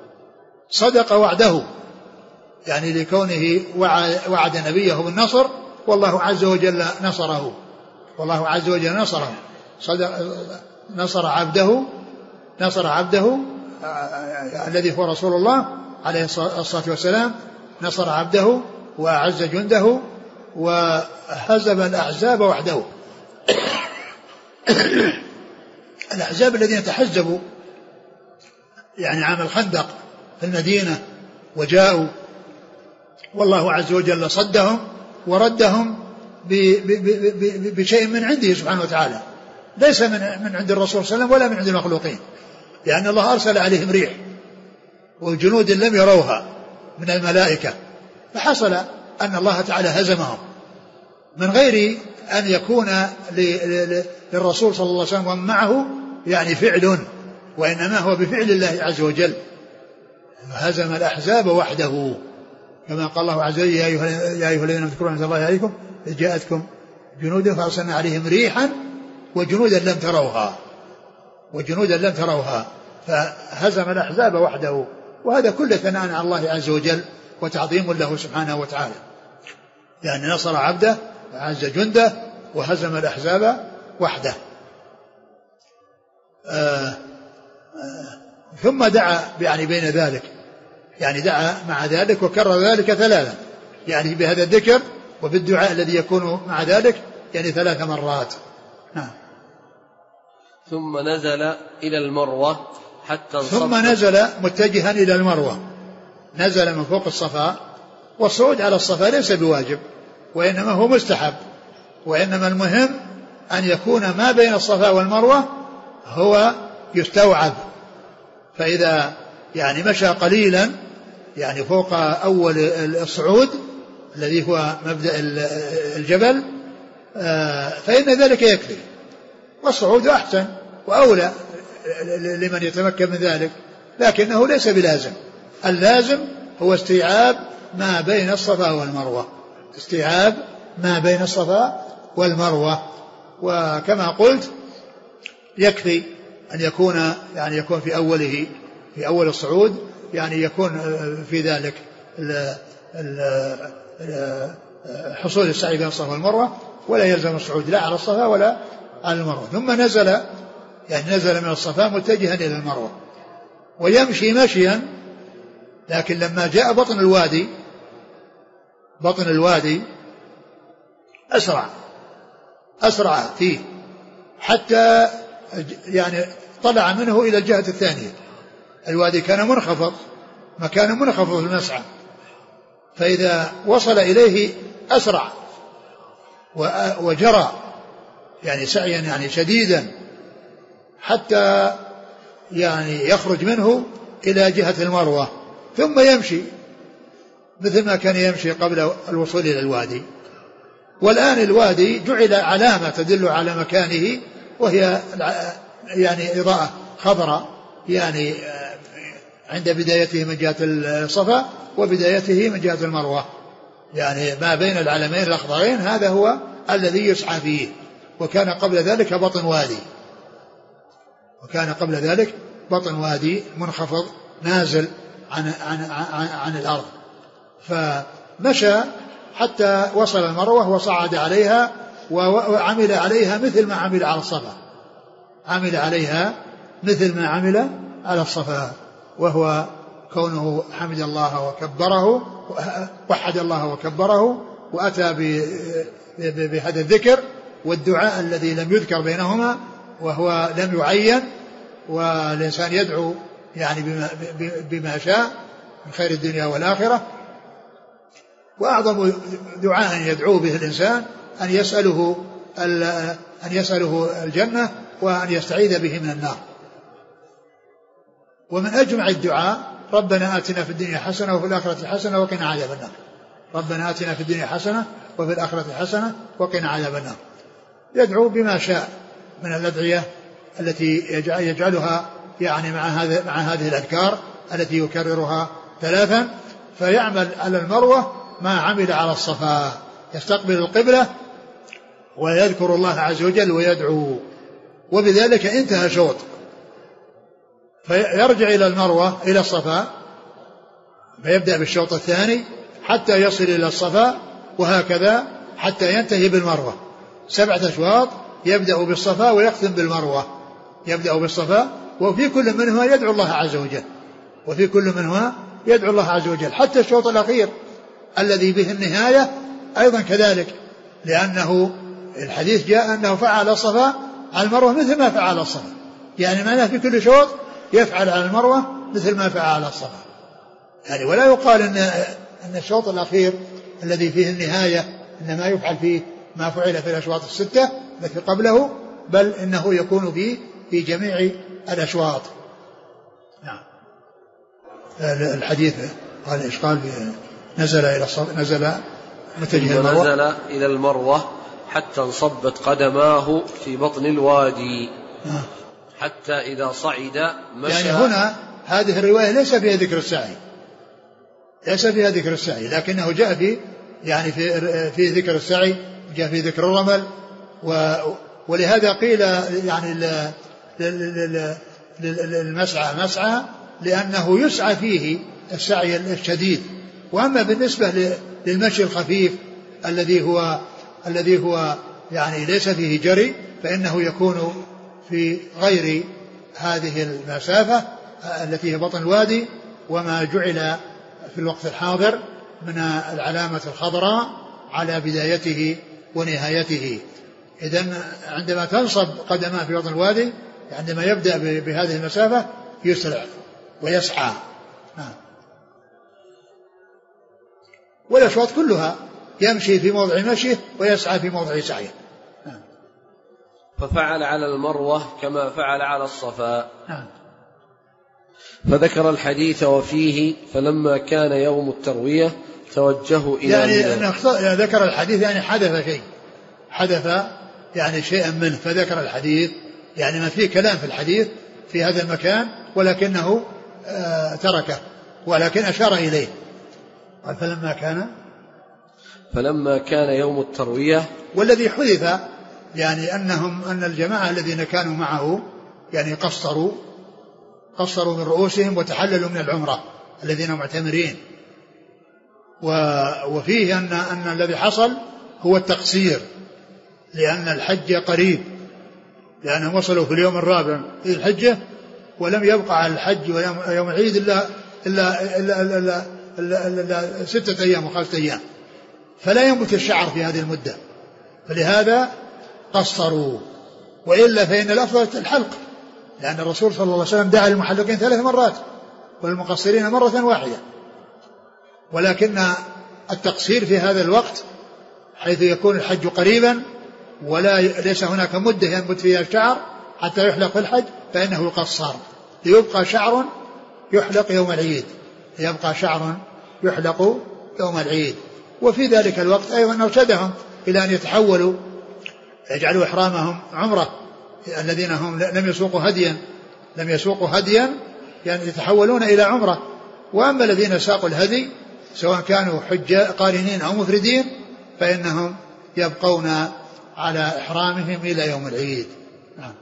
صدق وعده يعني لكونه وعد نبيه بالنصر والله عز وجل نصره، والله عز وجل نصره. صدق نصر عبده نصر عبده الذي هو رسول الله عليه الصلاة والسلام، نصر عبده وأعز جنده وهزم الأحزاب وحده. الأحزاب الذين تحزبوا يعني عام الخندق في المدينة وجاءوا، والله عز وجل صدهم وردهم بشيء من عنده سبحانه وتعالى، ليس من من عند الرسول صلى الله عليه وسلم ولا من عند المخلوقين، لأن الله أرسل عليهم ريح وجنود لم يروها من الملائكة، فحصل أن الله تعالى هزمهم من غير أن يكون للرسول صلى الله عليه وسلم ومن معه يعني فعل، وإنما هو بفعل الله عز وجل. هزم الأحزاب وحده كما قال الله عز وجل يا أيها الذين اذكروا نعمة الله عليكم إذ جاءتكم جنود فأرسلنا عليهم ريحا وجنودا لم تروها وجنودا لم تروها فهزم الأحزاب وحده. وهذا كله ثناء على الله عز وجل وتعظيم له سبحانه وتعالى، يعني نصر عبده وعز جنده وهزم الأحزاب وحده. آآ آآ ثم دعا يعني بين ذلك، يعني دعا مع ذلك وكرر ذلك ثلاثا، يعني بهذا الذكر وبالدعاء الذي يكون مع ذلك يعني ثلاث مرات. نعم. ثم نزل إلى المروة حتى ثم نزل متجها إلى المروة، نزل من فوق الصفا، والصعود على الصفا ليس بواجب وإنما هو مستحب، وإنما المهم أن يكون ما بين الصفا والمروة هو يستوعب. فإذا يعني مشى قليلا يعني فوق أول الصعود الذي هو مبدأ الجبل فإن ذلك يكفي، والصعود أحسن وأولى لمن يتمكن من ذلك، لكنه ليس بلازم. اللازم هو استيعاب ما بين الصفا والمروة، استيعاب ما بين الصفا والمروة. وكما قلت يكفي أن يكون يعني يكون في أوله في أول الصعود يعني يكون في ذلك ال ال حصول السعي بين الصفا والمروة، ولا يلزم الصعود لا على الصفا ولا على المروة. ثم نزل يعني نزل من الصفا متجها إلى المروة ويمشي مشيا، لكن لما جاء بطن الوادي بطن الوادي أسرع أسرع فيه حتى يعني طلع منه إلى الجهة الثانية. الوادي كان منخفض، مكان منخفض في المسعى، فإذا وصل إليه أسرع وجرى يعني سعيا يعني شديدا حتى يعني يخرج منه إلى جهة المروة، ثم يمشي مثل ما كان يمشي قبل الوصول إلى الوادي. والآن الوادي جعل علامة تدل على مكانه، وهي يعني إضاءة خضراء يعني عند بدايته من جهة الصفا وبدايته من جهة المروة، يعني ما بين العلمين الأخضرين هذا هو الذي يسعى فيه. وكان قبل ذلك بطن وادي وكان قبل ذلك بطن وادي منخفض نازل عن, عن, عن, عن الأرض. فمشى حتى وصل المروة وصعد عليها وعمل عليها مثل ما عمل على الصفا، عمل عليها مثل ما عمل على الصفا، وهو كونه حمد الله وكبره وحد الله وكبره وأتى بهذا الذكر والدعاء الذي لم يذكر بينهما وهو لم يعين، والإنسان يدعو يعني بما, بما شاء من خير الدنيا والآخرة. وأعظم دعاء يدعو به الإنسان أن يسأله أن يسأله الجنة وأن يستعيذ به من النار. ومن أجمع الدعاء ربنا آتنا في الدنيا حسنة وفي الآخرة حسنة وقنا عذاب النار. ربنا آتنا في الدنيا حسنة وفي الآخرة حسنة وقنا عذاب النار. يدعو بما شاء من الأدعية التي يجعلها يعني مع هذه مع هذه الأذكار التي يكررها ثلاثا، فيعمل على المروة ما عمل على الصفا، يستقبل القبلة ويذكر الله عز وجل ويدعو، وبذلك انتهى شوط. فيرجع إلى المروة إلى الصفا فيبدأ بالشوط الثاني حتى يصل إلى الصفا، وهكذا حتى ينتهي بالمروة. سبعة أشواط يبدأ بالصفا ويختم بالمروة، يبدأ بالصفا وفي كل منهما يدعو الله عز وجل وفي كل منهما يدعو الله عز وجل حتى الشوط الأخير الذي به النهاية أيضا كذلك، لأنه الحديث جاء أنه فعل الصفا على المروة مثل ما فعل الصفا، يعني معناه في كل شوط يفعل على المروة مثل ما فعل على الصفا يعني. ولا يقال أن أن الشوط الأخير الذي فيه النهاية إنما يفعل فيه ما فعل في الأشواط الستة التي قبله، بل إنه يكون فيه في جميع الأشواط. نعم. الحديث قال إيش قال نزل إلى الصف نزل متجه المروة نزل إلى المروة حتى انصبت قدماه في بطن الوادي آه. حتى إذا صعد مشى. يعني هنا هذه الرواية ليس فيها ذكر السعي ليس فيها ذكر السعي لكنه جاء في يعني في في ذكر السعي، جاء في ذكر الرمل، ولهذا قيل يعني المسعى مسعى لأنه يسعى فيه السعي الشديد. وأما بالنسبة للمشي الخفيف الذي هو الذي هو يعني ليس فيه جري فإنه يكون في غير هذه المسافة التي هي بطن الوادي وما جعل في الوقت الحاضر من العلامة الخضراء على بدايته ونهايته. إذن عندما تنصب قدماه في بطن الوادي عندما يبدأ بهذه المسافة يسرع ويسعى. نعم. والأشواط كلها يمشي في موضع مشيه ويسعى في موضع سعيه. نعم. ففعل على المروة كما فعل على الصفا. نعم. فذكر الحديث وفيه فلما كان يوم التروية توجهوا إلى يعني ذكر الحديث يعني حدث شيء حدث يعني شيئا منه فذكر الحديث يعني ما فيه كلام في الحديث في هذا المكان ولكنه آه تركه ولكن أشار إليه. قال فلما كان فلما كان يوم التروية والذي حدث يعني أنهم أن الجماعة الذين كانوا معه يعني قصروا قصروا من رؤوسهم وتحللوا من العمرة الذين معتمرين. وفيه أن, أن الذي حصل هو التقصير لأن الحج قريب لأنهم وصلوا في اليوم الرابع في الحجة ولم يبقى على الحج ويوم العيد إلا, إلا, إلا, إلا, إلا, إلا, إلا, إلا ستة أيام وخمسة أيام فلا ينبت الشعر في هذه المدة فلهذا قصروا. وإلا فإن الأفضل الحلق لأن الرسول صلى الله عليه وسلم دعا للمحلقين ثلاث مرات والمقصرين مرة واحدة. ولكن التقصير في هذا الوقت حيث يكون الحج قريبا ولا ليس هناك مدة ينبت فيها الشعر حتى يحلق في الحج فإنه يقصر ليبقى شعر يحلق يوم العيد يبقى شعر يحلق يوم العيد. وفي ذلك الوقت أيضا أرشدهم إلى أن يتحولوا يجعلوا إحرامهم عمرة الذين هم لم يسوقوا هديا لم يسوقوا هديا يعني يتحولون إلى عمرة. وأما الذين ساقوا الهدي سواء كانوا حجاج قارنين أو مفردين فإنهم يبقون على إحرامهم إلى يوم العيد. نعم.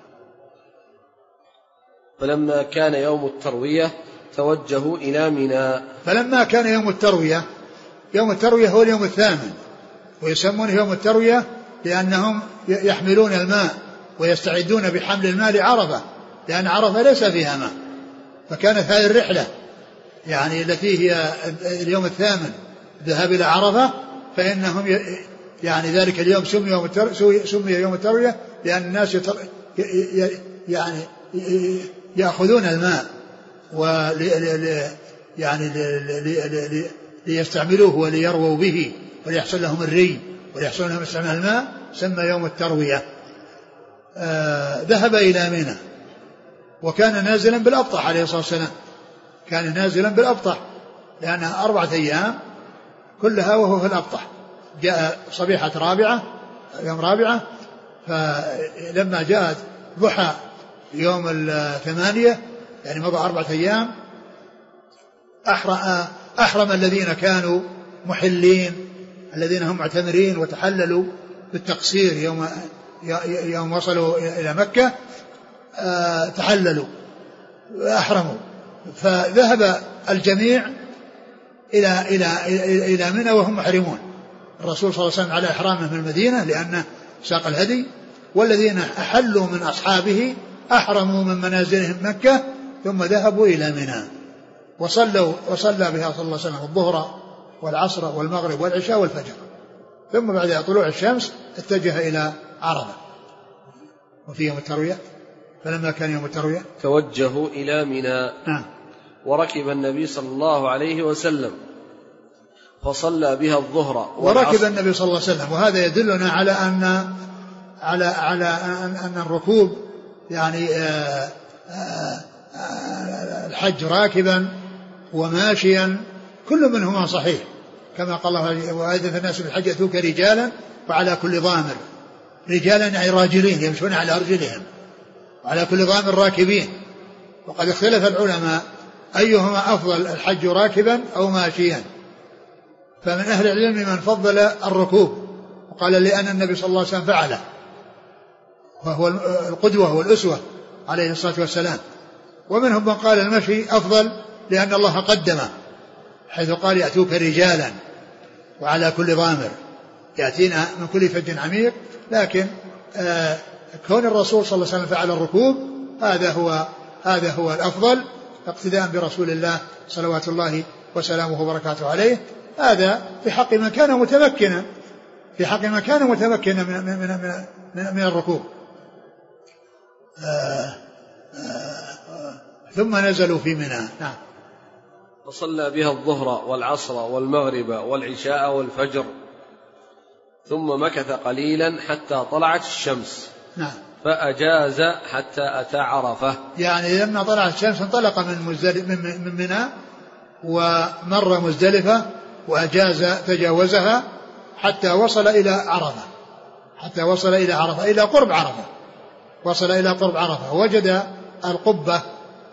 فلما كان يوم التروية توجهوا إلى منى. فلما كان يوم التروية يوم التروية هو اليوم الثامن ويسمونه يوم التروية لأنهم يحملون الماء ويستعدون بحمل الماء لعرفة لأن عرفة ليس فيها ماء فكانت هذه الرحلة يعني التي هي اليوم الثامن ذهاب إلى عرفة فإنهم يعني ذلك اليوم سمي يوم التروية سمي يوم التروية لأن الناس يتر يعني يأخذون الماء ولي يعني ليستعملوه وليرووا به وليحصل لهم الري وليحصل لهم استعمال الماء سمى يوم التروية. آه ذهب إلى منى وكان نازلا بالأبطح عليه الصلاة والسلام كان نازلا بالأبطح لأنها أربعة أيام كلها وهو في الأبطح. جاء صبيحة رابعة يوم رابعة فلما جاءت ضحى يوم الثمانية يعني مضى أربعة أيام أحرم الذين كانوا محلين الذين هم معتمرين وتحللوا بالتقصير يوم يوم وصلوا إلى مكة تحللوا أحرموا فذهب الجميع إلى إلى إلى منى وهم محرمون. الرسول صلى الله عليه وسلم على إحرامه من المدينة لأنه ساق الهدي والذين أحلوا من أصحابه أحرموا من منازلهم مكة ثم ذهبوا إلى منى وصلوا وصلى بها صلى الله عليه وسلم الظهر والعصر والمغرب والعشاء والفجر ثم بعد طلوع الشمس اتجه إلى عرفة. وفي يوم التروية فلما كان يوم التروية توجهوا إلى منى. نعم. وركب النبي صلى الله عليه وسلم فصلى بها الظهر وركب النبي صلى الله عليه وسلم وهذا يدلنا على أن على على أن الركوب يعني آآ آآ الحج راكبا وماشيا كل منهما صحيح كما قال الله وأذن الناس بالحج يأتوك رجالا وعلى كل ضامر رجالا يعني راجلين يمشون على أرجلهم وعلى كل ضامر راكبين. وقد اختلف العلماء أيهما أفضل الحج راكبا أو ماشيا فمن أهل العلم من فضل الركوب وقال لأن النبي صلى الله عليه وسلم فعله وهو القدوة والأسوة عليه الصلاة والسلام. ومنهم من قال المشي أفضل لأن الله قدمه حيث قال يأتوك رجالا وعلى كل ضامر يأتينا من كل فج عميق. لكن آه كون الرسول صلى الله عليه وسلم فعل الركوب هذا هو هذا هو الأفضل اقتداء برسول الله صلوات الله وسلامه وبركاته عليه. هذا في حق من كان متمكنا في حق من كان متمكنا من, من, من, من, من الركوب. آه آه ثم نزلوا في منى. نعم. فصلى بها الظهر والعصر والمغرب والعشاء والفجر، ثم مكث قليلا حتى طلعت الشمس. نعم. فأجاز حتى أتى عرفة. يعني لما طلعت الشمس انطلق من من منى ومر مزدلفة وأجاز تجاوزها حتى وصل إلى عرفة، حتى وصل إلى عرفة إلى قرب عرفة، وصل إلى قرب عرفة وجد القبة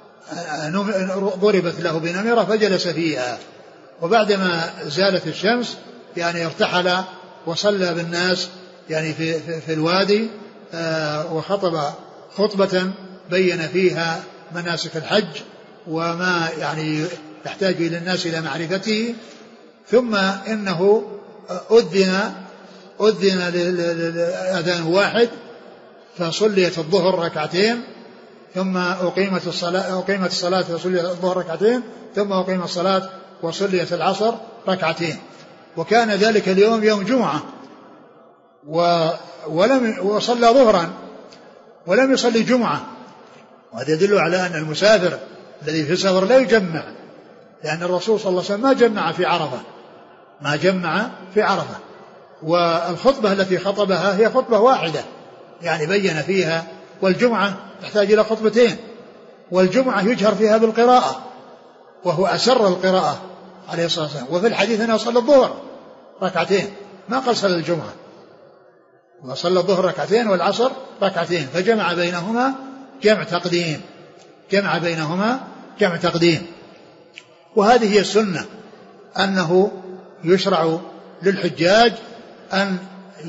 ضربت له بنمرة فجلس فيها. وبعدما زالت الشمس يعني ارتحل وصلى بالناس يعني في, في, في الوادي، وخطب خطبة بين فيها مناسك الحج وما يعني يحتاج إلى الناس إلى معرفته. ثم إنه أذن أذن لأذان واحد فصليت الظهر ركعتين، ثم أقيمت الصلاة أقيمت الصلاة فصليت الظهر ركعتين، ثم أقيمت الصلاة وصليت العصر ركعتين. وكان ذلك اليوم يوم جمعة، ولم وصلى ظهرا ولم يصلي جمعة. وهذا يدل على أن المسافر الذي في السفر لا يجمع، لأن الرسول صلى الله عليه وسلم ما جمع في عرفة، ما جمع في عرفة. والخطبة التي خطبها هي خطبة واحدة يعني بين فيها، والجمعة تحتاج إلى خطبتين، والجمعة يجهر فيها بالقراءة وهو أسر القراءة عليه الصلاة والسلام. وفي الحديث أنه صلى الظهر ركعتين، ما قال صلى الجمعة، وصلى الظهر ركعتين والعصر ركعتين، فجمع بينهما جمع تقديم، جمع بينهما جمع تقديم. وهذه هي السنة، أنه يشرع للحجاج أن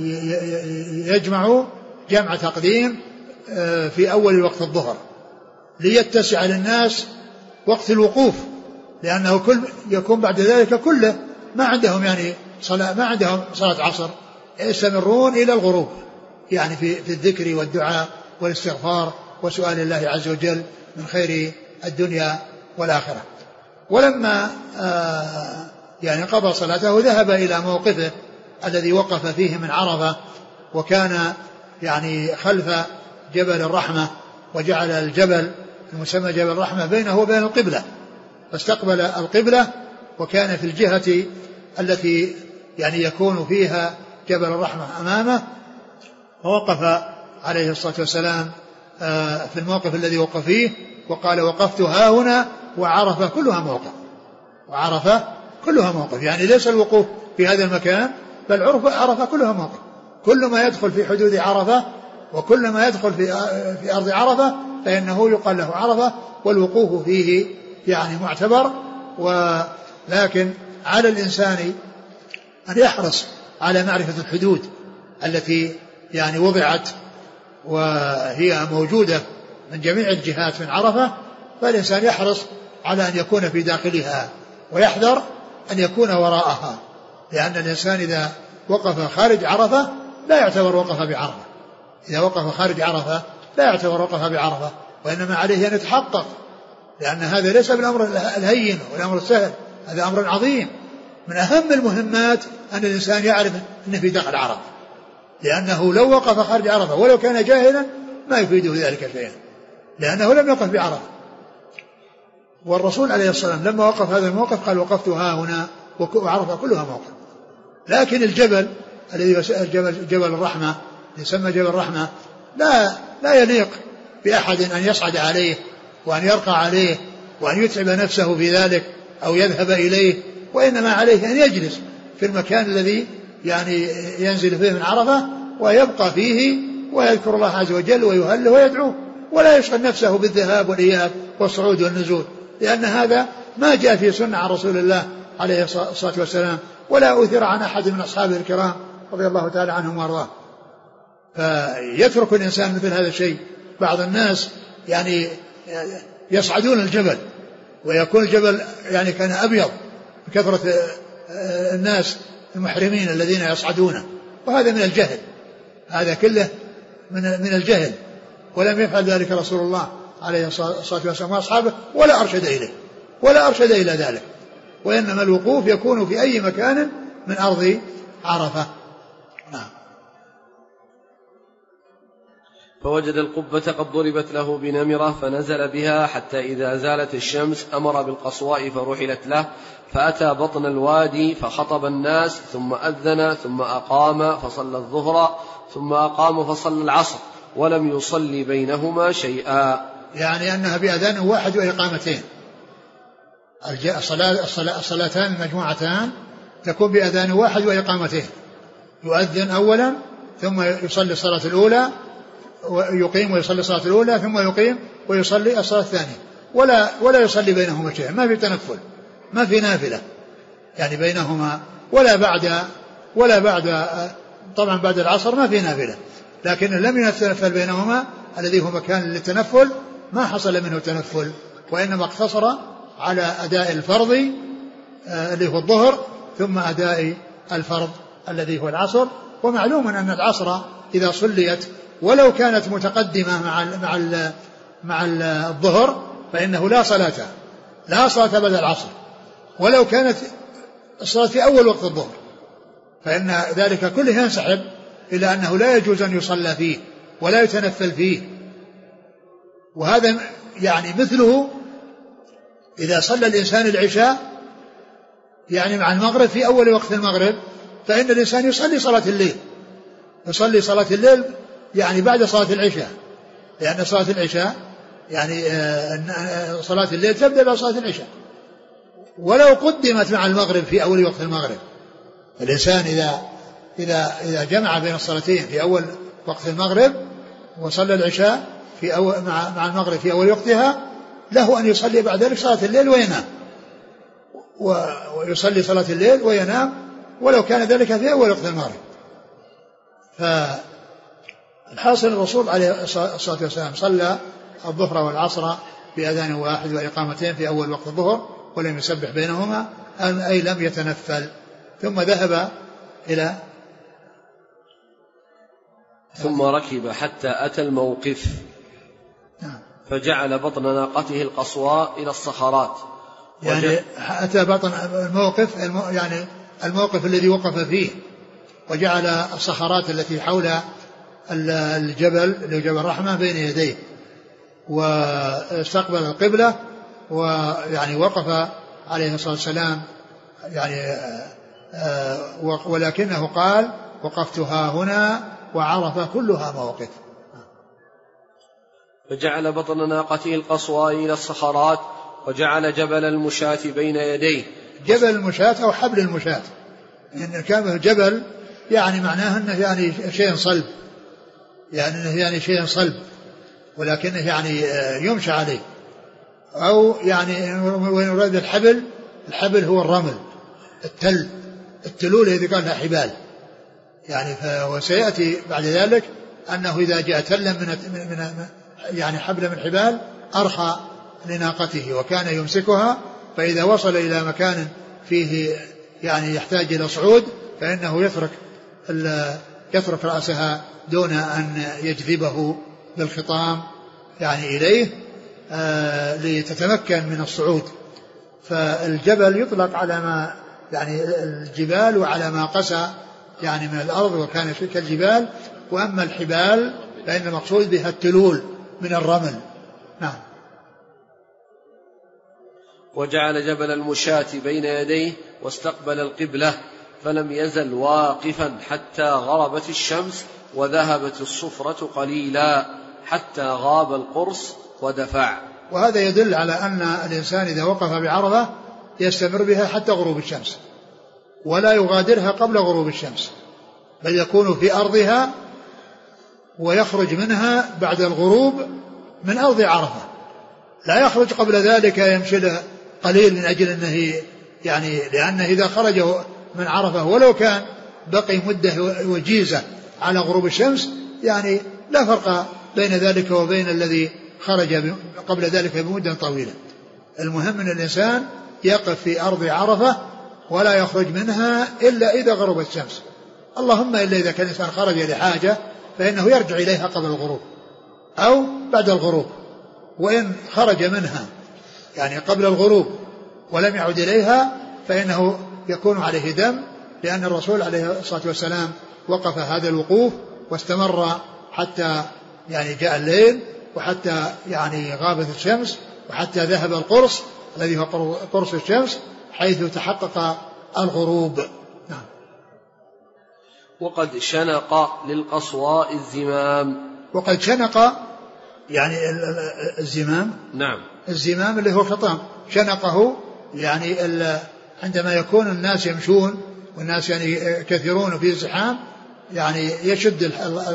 يجمعوا جمع تقديم في أول وقت الظهر ليتسع للناس وقت الوقوف، لأنه كل يكون بعد ذلك كله ما عندهم يعني صلاة، ما عندهم صلاة عصر، يستمرون إلى الغروب يعني في, في الذكر والدعاء والاستغفار وسؤال الله عز وجل من خير الدنيا والآخرة. ولما آه يعني قضى صلاته ذهب إلى موقفه الذي وقف فيه من عرفة، وكان يعني خلف جبل الرحمة، وجعل الجبل المسمى جبل الرحمة بينه وبين القبلة، فاستقبل القبلة وكان في الجهة التي يعني يكون فيها جبل الرحمة أمامه. فوقف عليه الصلاة والسلام في الموقف الذي وقف فيه وقال: وقفت ها هنا وعرفة كلها موقف، وعرفة كلها موقف، يعني ليس الوقوف في هذا المكان بل عرفة كلها موقف. كل ما يدخل في حدود عرفة وكل ما يدخل في في أرض عرفة فإنه يقال له عرفة، والوقوف فيه يعني معتبر. ولكن على الإنسان أن يحرص على معرفة الحدود التي يعني وضعت وهي موجودة من جميع الجهات من عرفة، فالإنسان يحرص على أن يكون في داخلها ويحذر أن يكون وراءها، لأن الإنسان إذا وقف خارج عرفة لا يعتبر وقف بعرفة، إذا وقف خارج عرفة لا يعتبر وقف بعرفة، وإنما عليه أن يتحقق، لأن هذا ليس بالأمر الهين والأمر السهل، هذا أمر عظيم. من أهم المهمات أن الإنسان يعرف أنه في داخل عرفة، لأنه لو وقف خارج عرفة ولو كان جاهلا ما يفيده ذلك شيئا، لأنه لم يقف بعرفة. والرسول عليه الصلاة والسلام لما وقف هذا الموقف قال: وقفت ها هنا وعرفة كلها موقف. لكن الجبل الذي جبل, جبل الرحمة يسمى جبل الرحمة لا, لا يليق بأحد أن يصعد عليه وأن يرقى عليه وأن يتعب نفسه في ذلك أو يذهب إليه، وإنما عليه أن يجلس في المكان الذي يعني ينزل فيه من عرفة ويبقى فيه ويذكر الله عز وجل ويهله ويدعوه، ولا يشغل نفسه بالذهاب والإياب والصعود والنزول، لأن هذا ما جاء في سنة عن رسول الله عليه الصلاة والسلام ولا أثر عن أحد من أصحابه الكرام رضي الله تعالى عنهم وارضاه. فيترك الإنسان مثل هذا الشيء. بعض الناس يعني يصعدون الجبل ويكون الجبل يعني كان أبيض بكثرة الناس المحرمين الذين يصعدونه، وهذا من الجهل، هذا كله من من الجهل، ولم يفعل ذلك رسول الله عليه الصلاة والسلام وأصحابه ولا أرشد إليه ولا أرشد إلى ذلك، وإنما الوقوف يكون في أي مكان من أرض عرفة. نعم. فوجد القبة قد ضربت له بنمرة فنزل بها حتى إذا زالت الشمس أمر بالقصواء فرحلت له، فأتى بطن الوادي فخطب الناس ثم أذن ثم أقام فصلى الظهر ثم أقام فصلى العصر ولم يصلي بينهما شيئا. يعني أنها بأذان واحد وإقامتين، الصلاة الصلاتان المجموعتان تكون بأذان واحد وإقامتين، يؤذن أولا ثم يصلي الصلاة الأولى ويقيم ويصلي الصلاة الأولى ثم يقيم ويصلي الصلاة الثانية، ولا ولا يصلي بينهما شيء، ما في تنفل، ما في نافلة يعني بينهما، ولا بعد ولا بعد طبعا بعد العصر ما في نافلة، لكن لم يتنفل بينهما الذي هو مكان للتنفل، ما حصل منه تنفل، وإنما اقتصر على أداء الفرض الذي هو الظهر ثم أداء الفرض الذي هو العصر. ومعلوم أن العصر إذا صليت ولو كانت متقدمة مع ال مع ال مع ال الظهر فإنه لا صلاة لا صلاة بعد العصر، ولو كانت الصلاة في أول وقت الظهر، فإن ذلك كله ينسحب إلى أنه لا يجوز أن يصلى فيه ولا يتنفل فيه. وهذا يعني مثله إذا صلى الإنسان العشاء يعني مع المغرب في أول وقت المغرب، فإن الإنسان يصلي صلاة الليل يصلي صلاة الليل يعني بعد صلاة العشاء، لأن صلاة العشاء يعني صلاة الليل تبدأ بعد صلاة العشاء، ولو قدمت مع المغرب في أول وقت المغرب. الإنسان إذا إذا إذا جمع بين الصلاتين في أول وقت المغرب وصلى العشاء في أول مع مع المغرب في أول وقتها، له أن يصلي بعد ذلك صلاة الليل وينام، ويصلي صلاة الليل وينام ولو كان ذلك في أول وقت المغرب. فالحاصل الرسول عليه الصلاة والسلام صلى الظهر والعصر بأذان واحد وإقامتين في أول وقت الظهر ولم يسبح بينهما، أي لم يتنفل، ثم ذهب إلى ثم ركب حتى أتى الموقف فجعل بطن ناقته القصواء إلى الصخرات، يعني أتى بطن الموقف يعني الموقف الذي وقف فيه، وجعل الصخرات التي حول الجبل اللي جبل الرحمة بين يديه، واستقبل القبلة، ويعني وقف عليه الصلاة والسلام يعني ولكنه قال وقفتها هنا وعرف كلها مواقف. فجعل بطن ناقته القصواء إلى الصخرات وجعل جبل المشاة بين يديه. جبل المشاة أو حبل المشاة، إن كان جبل يعني معناه أنه يعني شيء صلب، يعني أنه يعني شيء صلب ولكنه يعني يمشى عليه، أو يعني وين يراد الحبل، الحبل هو الرمل، التل التلول الذي قال لها حبال يعني. وسيأتي بعد ذلك أنه إذا جاء تلا من من يعني حبل من حبال أرخى لناقته وكان يمسكها، فإذا وصل إلى مكان فيه يعني يحتاج إلى صعود فإنه يترك يترك رأسها دون أن يجذبه بالخطام يعني إليه آه لتتمكن من الصعود. فالجبل يطلق على ما يعني الجبال وعلى ما قسى يعني من الأرض وكان تلك الجبال، وأما الحبال فإن المقصود بها التلول من الرمل. نعم. وجعل جبل المشاة بين يديه واستقبل القبلة، فلم يزل واقفا حتى غربت الشمس وذهبت الصفرة قليلا حتى غاب القرص ودفع. وهذا يدل على أن الإنسان إذا وقف بعرفة يستمر بها حتى غروب الشمس، ولا يغادرها قبل غروب الشمس، بل يكون في أرضها ويخرج منها بعد الغروب من أرض عرفة، لا يخرج قبل ذلك يمشي له قليل من أجل أنه يعني، لأنه إذا خرج من عرفة ولو كان بقي مدة وجيزة على غروب الشمس يعني لا فرق بين ذلك وبين الذي خرج قبل ذلك بمدة طويلة. المهم أن الإنسان يقف في أرض عرفة ولا يخرج منها إلا إذا غربت الشمس، اللهم إلا إذا كان الإنسان خرج لحاجة فإنه يرجع إليها قبل الغروب أو بعد الغروب، وإن خرج منها يعني قبل الغروب ولم يعد إليها فإنه يكون عليه دم، لأن الرسول عليه الصلاة والسلام وقف هذا الوقوف واستمر حتى يعني جاء الليل وحتى يعني غابت الشمس وحتى ذهب القرص الذي هو قرص الشمس حيث تحقق الغروب. نعم. وقد شنق للقصواء الزمام. وقد شنق يعني الزمام. نعم. الزمام اللي هو خطام شنقه يعني عندما يكون الناس يمشون والناس يعني كثيرون في الزحام يعني يشد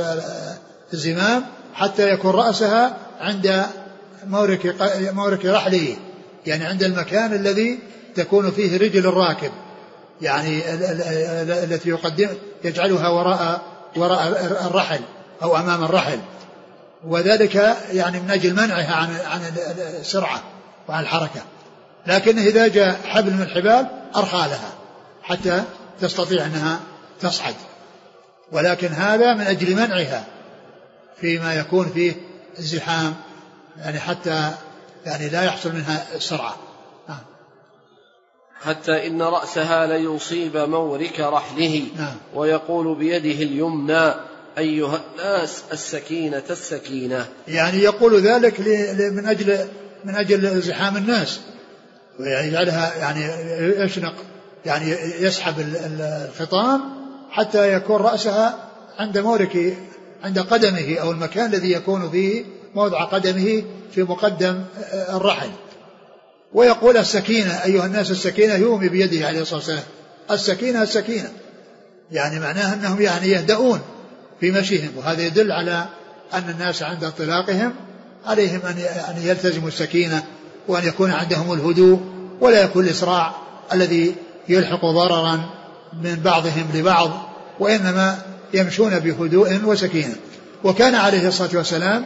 الزمام حتى يكون رأسها عند مورك مورك رحله يعني عند المكان الذي تكون فيه رجل الراكب يعني التي يقدم يجعلها وراء وراء الرحل أو أمام الرحل وذلك يعني من أجل منعها عن عن السرعة وعن الحركة. لكن إذا جاء حبل من الحبال أرخى لها حتى تستطيع أنها تصعد ولكن هذا من أجل منعها فيما يكون فيه الزحام يعني حتى يعني لا يحصل منها السرعة. نعم. حتى إن رأسها ليصيب مورك رحله. نعم. ويقول بيده اليمنى أيها الناس السكينة السكينة يعني يقول ذلك من أجل من أجل زحام الناس ويجعلها يعني يشنق يعني يسحب الخطام حتى يكون رأسها عند مورك عند قدمه أو المكان الذي يكون فيه موضع قدمه في مقدم الرحل. ويقول السكينة أيها الناس السكينة يومي بيده عليه الصلاة والسلام السكينة السكينة يعني معناها أنهم يعني يهدؤون في مشيهم وهذا يدل على أن الناس عند انطلاقهم عليهم أن يلتزموا السكينة وأن يكون عندهم الهدوء ولا يكون الإسراع الذي يلحق ضررا من بعضهم لبعض وإنما يمشون بهدوء وسكينة. وكان عليه الصلاة والسلام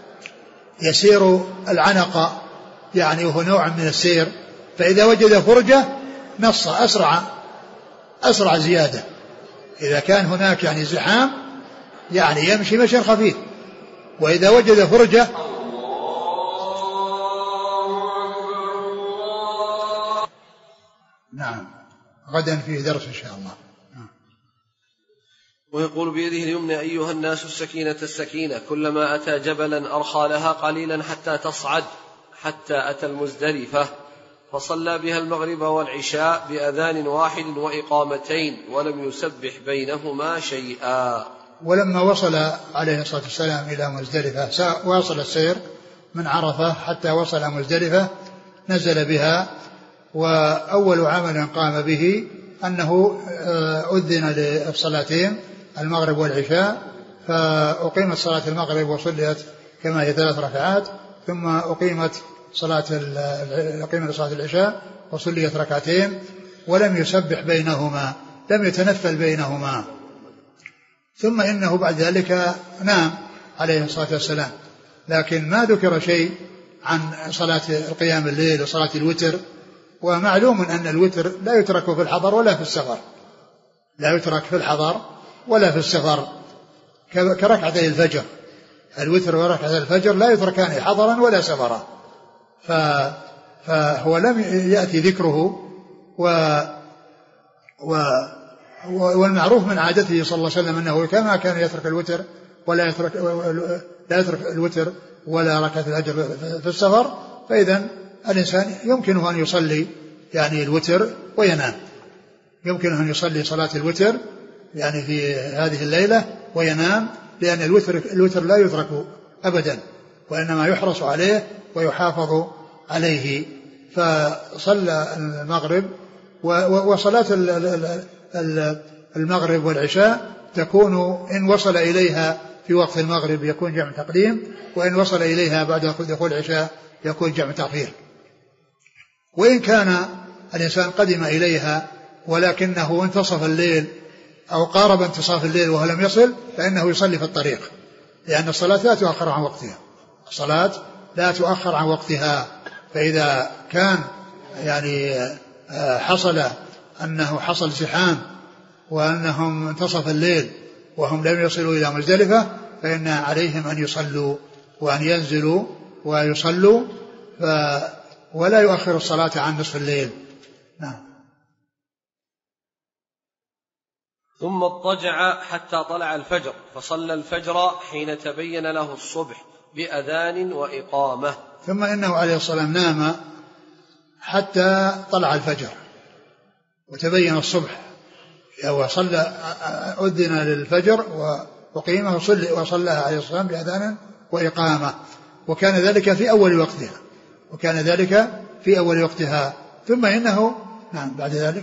يسير العنق يعني وهو نوع من السير فإذا وجد فرجة نص أسرع أسرع زيادة. إذا كان هناك يعني زحام يعني يمشي مشي خفيف وإذا وجد فرجة نعم غدا فيه درس إن شاء الله. ويقول بيده اليمنى أيها الناس السكينة السكينة كلما أتى جبلا أرخى لها قليلا حتى تصعد حتى أتى المزدلفة فصلى بها المغرب والعشاء بأذان واحد وإقامتين ولم يسبح بينهما شيئا. ولما وصل عليه الصلاة والسلام إلى مزدلفة واصل السير من عرفة حتى وصل مزدلفة نزل بها وأول عمل قام به أنه أذن للصلاتين المغرب والعشاء فأقيمت صلاة المغرب وصليت كما هي ثلاث ركعات ثم أقيمت صلاة أقيمت صلاة العشاء وصليت ركعتين ولم يسبح بينهما لم يتنفل بينهما. ثم إنه بعد ذلك نام عليه الصلاة والسلام لكن ما ذكر شيء عن صلاة القيام الليل وصلاة الوتر. ومعلوم أن الوتر لا يترك في الحضر ولا في السفر لا يترك في الحضر ولا في السفر كركعتي الفجر الوتر وركعتي الفجر لا يتركان حضرا ولا سفرا فهو لم يأتي ذكره و و والمعروف من عادته صلى الله عليه وسلم أنه كما كان يترك الوتر ولا يترك لا يترك الوتر ولا ركعة الفجر في السفر فإذا الإنسان يمكنه أن يصلي يعني الوتر وينام يمكنه أن يصلي صلاة الوتر يعني في هذه الليلة وينام لأن الوتر, الوتر لا يترك أبدا وإنما يحرص عليه ويحافظ عليه. فصلى المغرب وصلاة المغرب والعشاء تكون إن وصل إليها في وقت المغرب يكون جمع تقديم وإن وصل إليها بعد دخول العشاء يكون جمع تأخير. وإن كان الإنسان قدم إليها ولكنه انتصف الليل أو قارب انتصاف الليل وهو لم يصل فإنه يصلي في الطريق لأن الصلاة لا تؤخر عن وقتها الصلاة لا تؤخر عن وقتها. فإذا كان يعني حصل أنه حصل زحام وأنهم انتصف الليل وهم لم يصلوا إلى مزدلفة فإن عليهم أن يصلوا وأن ينزلوا ويصلوا ولا يؤخر الصلاة عن نصف الليل. نعم. ثم اضطجع حتى طلع الفجر فصلى الفجر حين تبين له الصبح بأذان وإقامة. ثم إنه عليه الصلاة والسلام نام حتى طلع الفجر وتبين الصبح، وصلى أذن للفجر وقيمه وصلى وصلىها عليه الصلاة والسلام بأذان وإقامة، وكان ذلك في أول وقتها وكان ذلك في أول وقتها. ثم إنه نعم بعد ذلك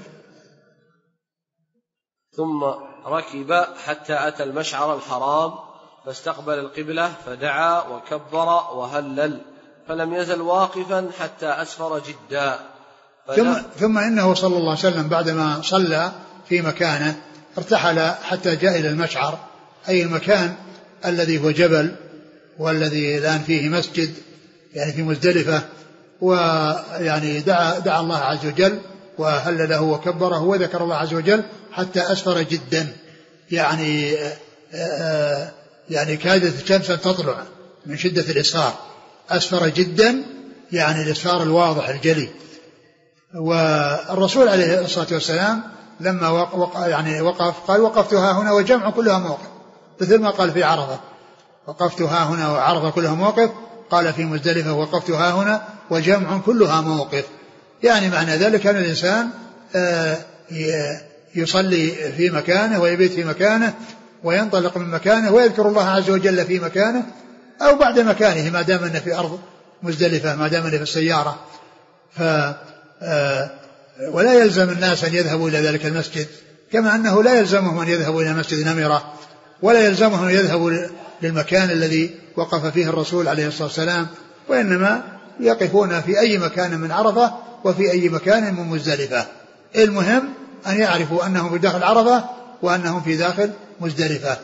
ثم ركب حتى أتى المشعر الحرام فاستقبل القبلة فدعا وكبر وهلل فلم يزل واقفا حتى أسفر جدا. ثم, ثم إنه صلى الله عليه وسلم بعدما صلى في مكانه ارتحل حتى جاء إلى المشعر، أي المكان الذي هو جبل والذي الآن فيه مسجد يعني في مزدلفة، ويعني دعا, دعا الله عز وجل وهلله وكبره وذكر الله عز وجل حتى أسفر جدا، يعني آآ يعني كادت الشمس أن تطلع من شدة الإسفار، أسفر جدا يعني الإسفار الواضح الجلي. والرسول عليه الصلاة والسلام لما وقف يعني وقف قال وقفت ها هنا وجمع كلها موقف، مثل ما قال في عرفة وقفت ها هنا وعرفة كلها موقف، قال في مزدلفة وقفت ها هنا وجمع كلها موقف. يعني معنى ذلك أن الإنسان يصلي في مكانه ويبيت في مكانه وينطلق من مكانه ويذكر الله عز وجل في مكانه أو بعد مكانه ما دام أنه في أرض مزدلفة، ما دام أنه في السيارة. ف ولا يلزم الناس أن يذهبوا إلى ذلك المسجد، كما أنه لا يلزمهم أن يذهبوا إلى مسجد نمرة، ولا يلزمهم أن يذهبوا للمكان الذي وقف فيه الرسول عليه الصلاة والسلام، وإنما يقفون في أي مكان من عرفة وفي أي مكان من مزدلفة. المهم أن يعرفوا أنهم في داخل عرفة وأنهم في داخل مزدلفة.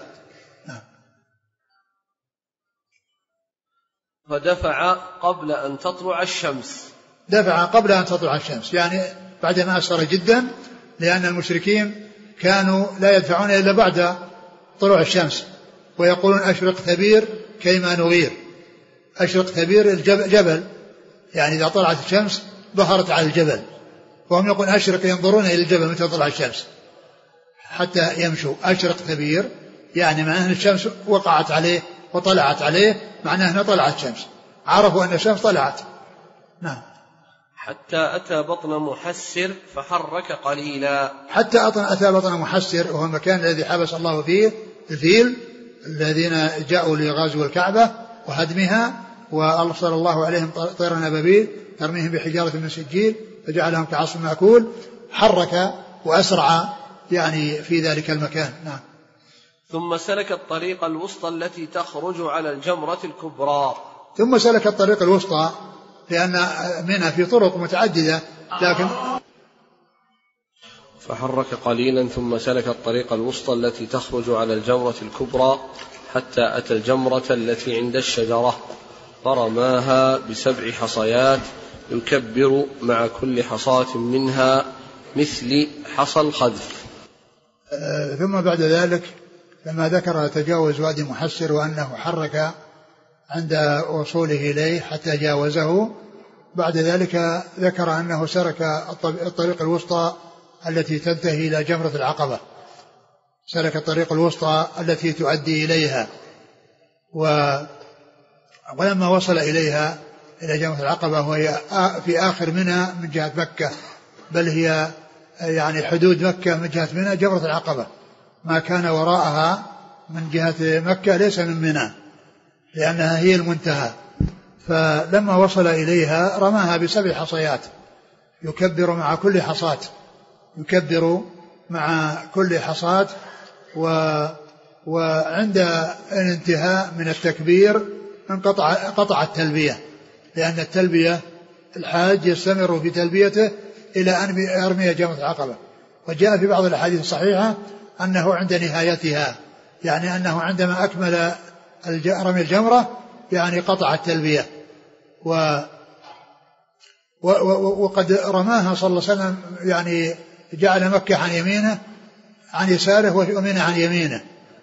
فدفع قبل أن تطلع الشمس دفع قبل أن تطلع الشمس يعني بعدما أسفر جدا، لأن المشركين كانوا لا يدفعون إلا بعد طلوع الشمس، ويقولون أشرق ثبير كيما نغير. أشرق ثبير الجبل، يعني إذا طلعت الشمس ظهرت على الجبل، وهم يقولون أشرق ينظرون إلى الجبل متى تطلع الشمس حتى يمشوا. أشرق ثبير يعني معناه أن الشمس وقعت عليه وطلعت عليه، معناه أنها طلعت الشمس، عرفوا أن الشمس طلعت. نعم. حتى أتى بطن محسر فحرك قليلا حتى أتى بطن محسر، وهو المكان الذي حبس الله فيه الفيل الذين جاءوا لغزو الكعبة وهدمها، وأرسل الله عليهم طيرا أبابيل ترميهم بحجارة من سجيل فجعلهم كعصف مأكول. حرك وأسرع يعني في ذلك المكان. نعم. ثم سلك الطريق الوسطى التي تخرج على الجمرة الكبرى ثم سلك الطريق الوسطى لأن منها في طرق متعددة، لكن فحرك قليلا ثم سلك الطريق الوسطى التي تخرج على الجمرة الكبرى حتى أتى الجمرة التي عند الشجرة فرماها بسبع حصيات يكبر مع كل حصاة منها مثل حصى الخذف. ثم بعد ذلك لما ذكر تجاوز وادي محسر وأنه حرك عند وصوله إليه حتى جاوزه، بعد ذلك ذكر أنه سلك الطريق الوسطى التي تنتهي إلى جمرة العقبة، سلك الطريق الوسطى التي تؤدي إليها، و ولما وصل إليها إلى جمرة العقبة وهي في آخر منى من جهة مكة، بل هي يعني حدود مكة من جهة منى جمرة العقبة، ما كان وراءها من جهة مكة ليس من منى لأنها هي المنتهى. فلما وصل إليها رماها بسبع حصيات يكبر مع كل حصاة يكبر مع كل حصاة و وعند الانتهاء من التكبير انقطع قطع التلبية، لأن التلبية الحاج يستمر في تلبيته إلى أن يرمي جمرة العقبة. وجاء في بعض الأحاديث الصحيحة أنه عند نهايتها، يعني أنه عندما أكمل رمي الجمرة يعني قطع التلبية. و و و وقد رماها صلى الله عليه وسلم، يعني جعل مكة عن يمينه عن يساره ومنى عن يمينه،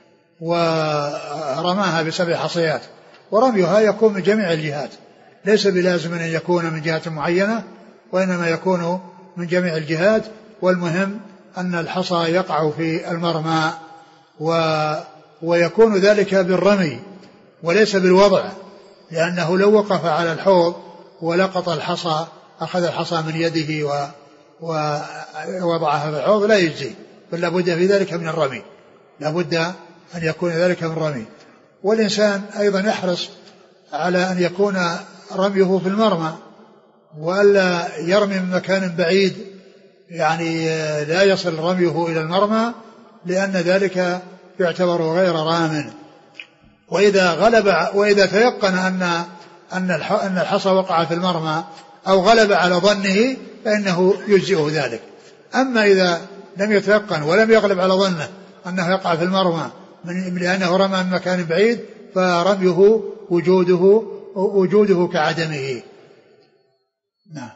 ورماها بسبع حصيات. ورميها يكون من جميع الجهات، ليس بلازم أن يكون من جهة معينة، وإنما يكون من جميع الجهات. والمهم أن الحصى يقع في المرمى و ويكون ذلك بالرمي وليس بالوضع، لأنه لو وقف على الحوض ولقط الحصى أخذ الحصى من يده و ووضعها في الحوض لا يجزي، بل لابد في ذلك من الرمي، لابد أن يكون ذلك من الرمي. والإنسان أيضا يحرص على أن يكون رميه في المرمى وألا يرمي من مكان بعيد، يعني لا يصل رميه إلى المرمى، لأن ذلك يعتبر غير رام. وإذا غلب وإذا تيقن أن أن أن الحصى وقع في المرمى أو غلب على ظنه فإنه يجزئه ذلك. أما إذا لم يتيقن ولم يغلب على ظنه أنه يقع في المرمى لأنه رمى من مكان بعيد فرميه وجوده وجوده كعدمه. نعم.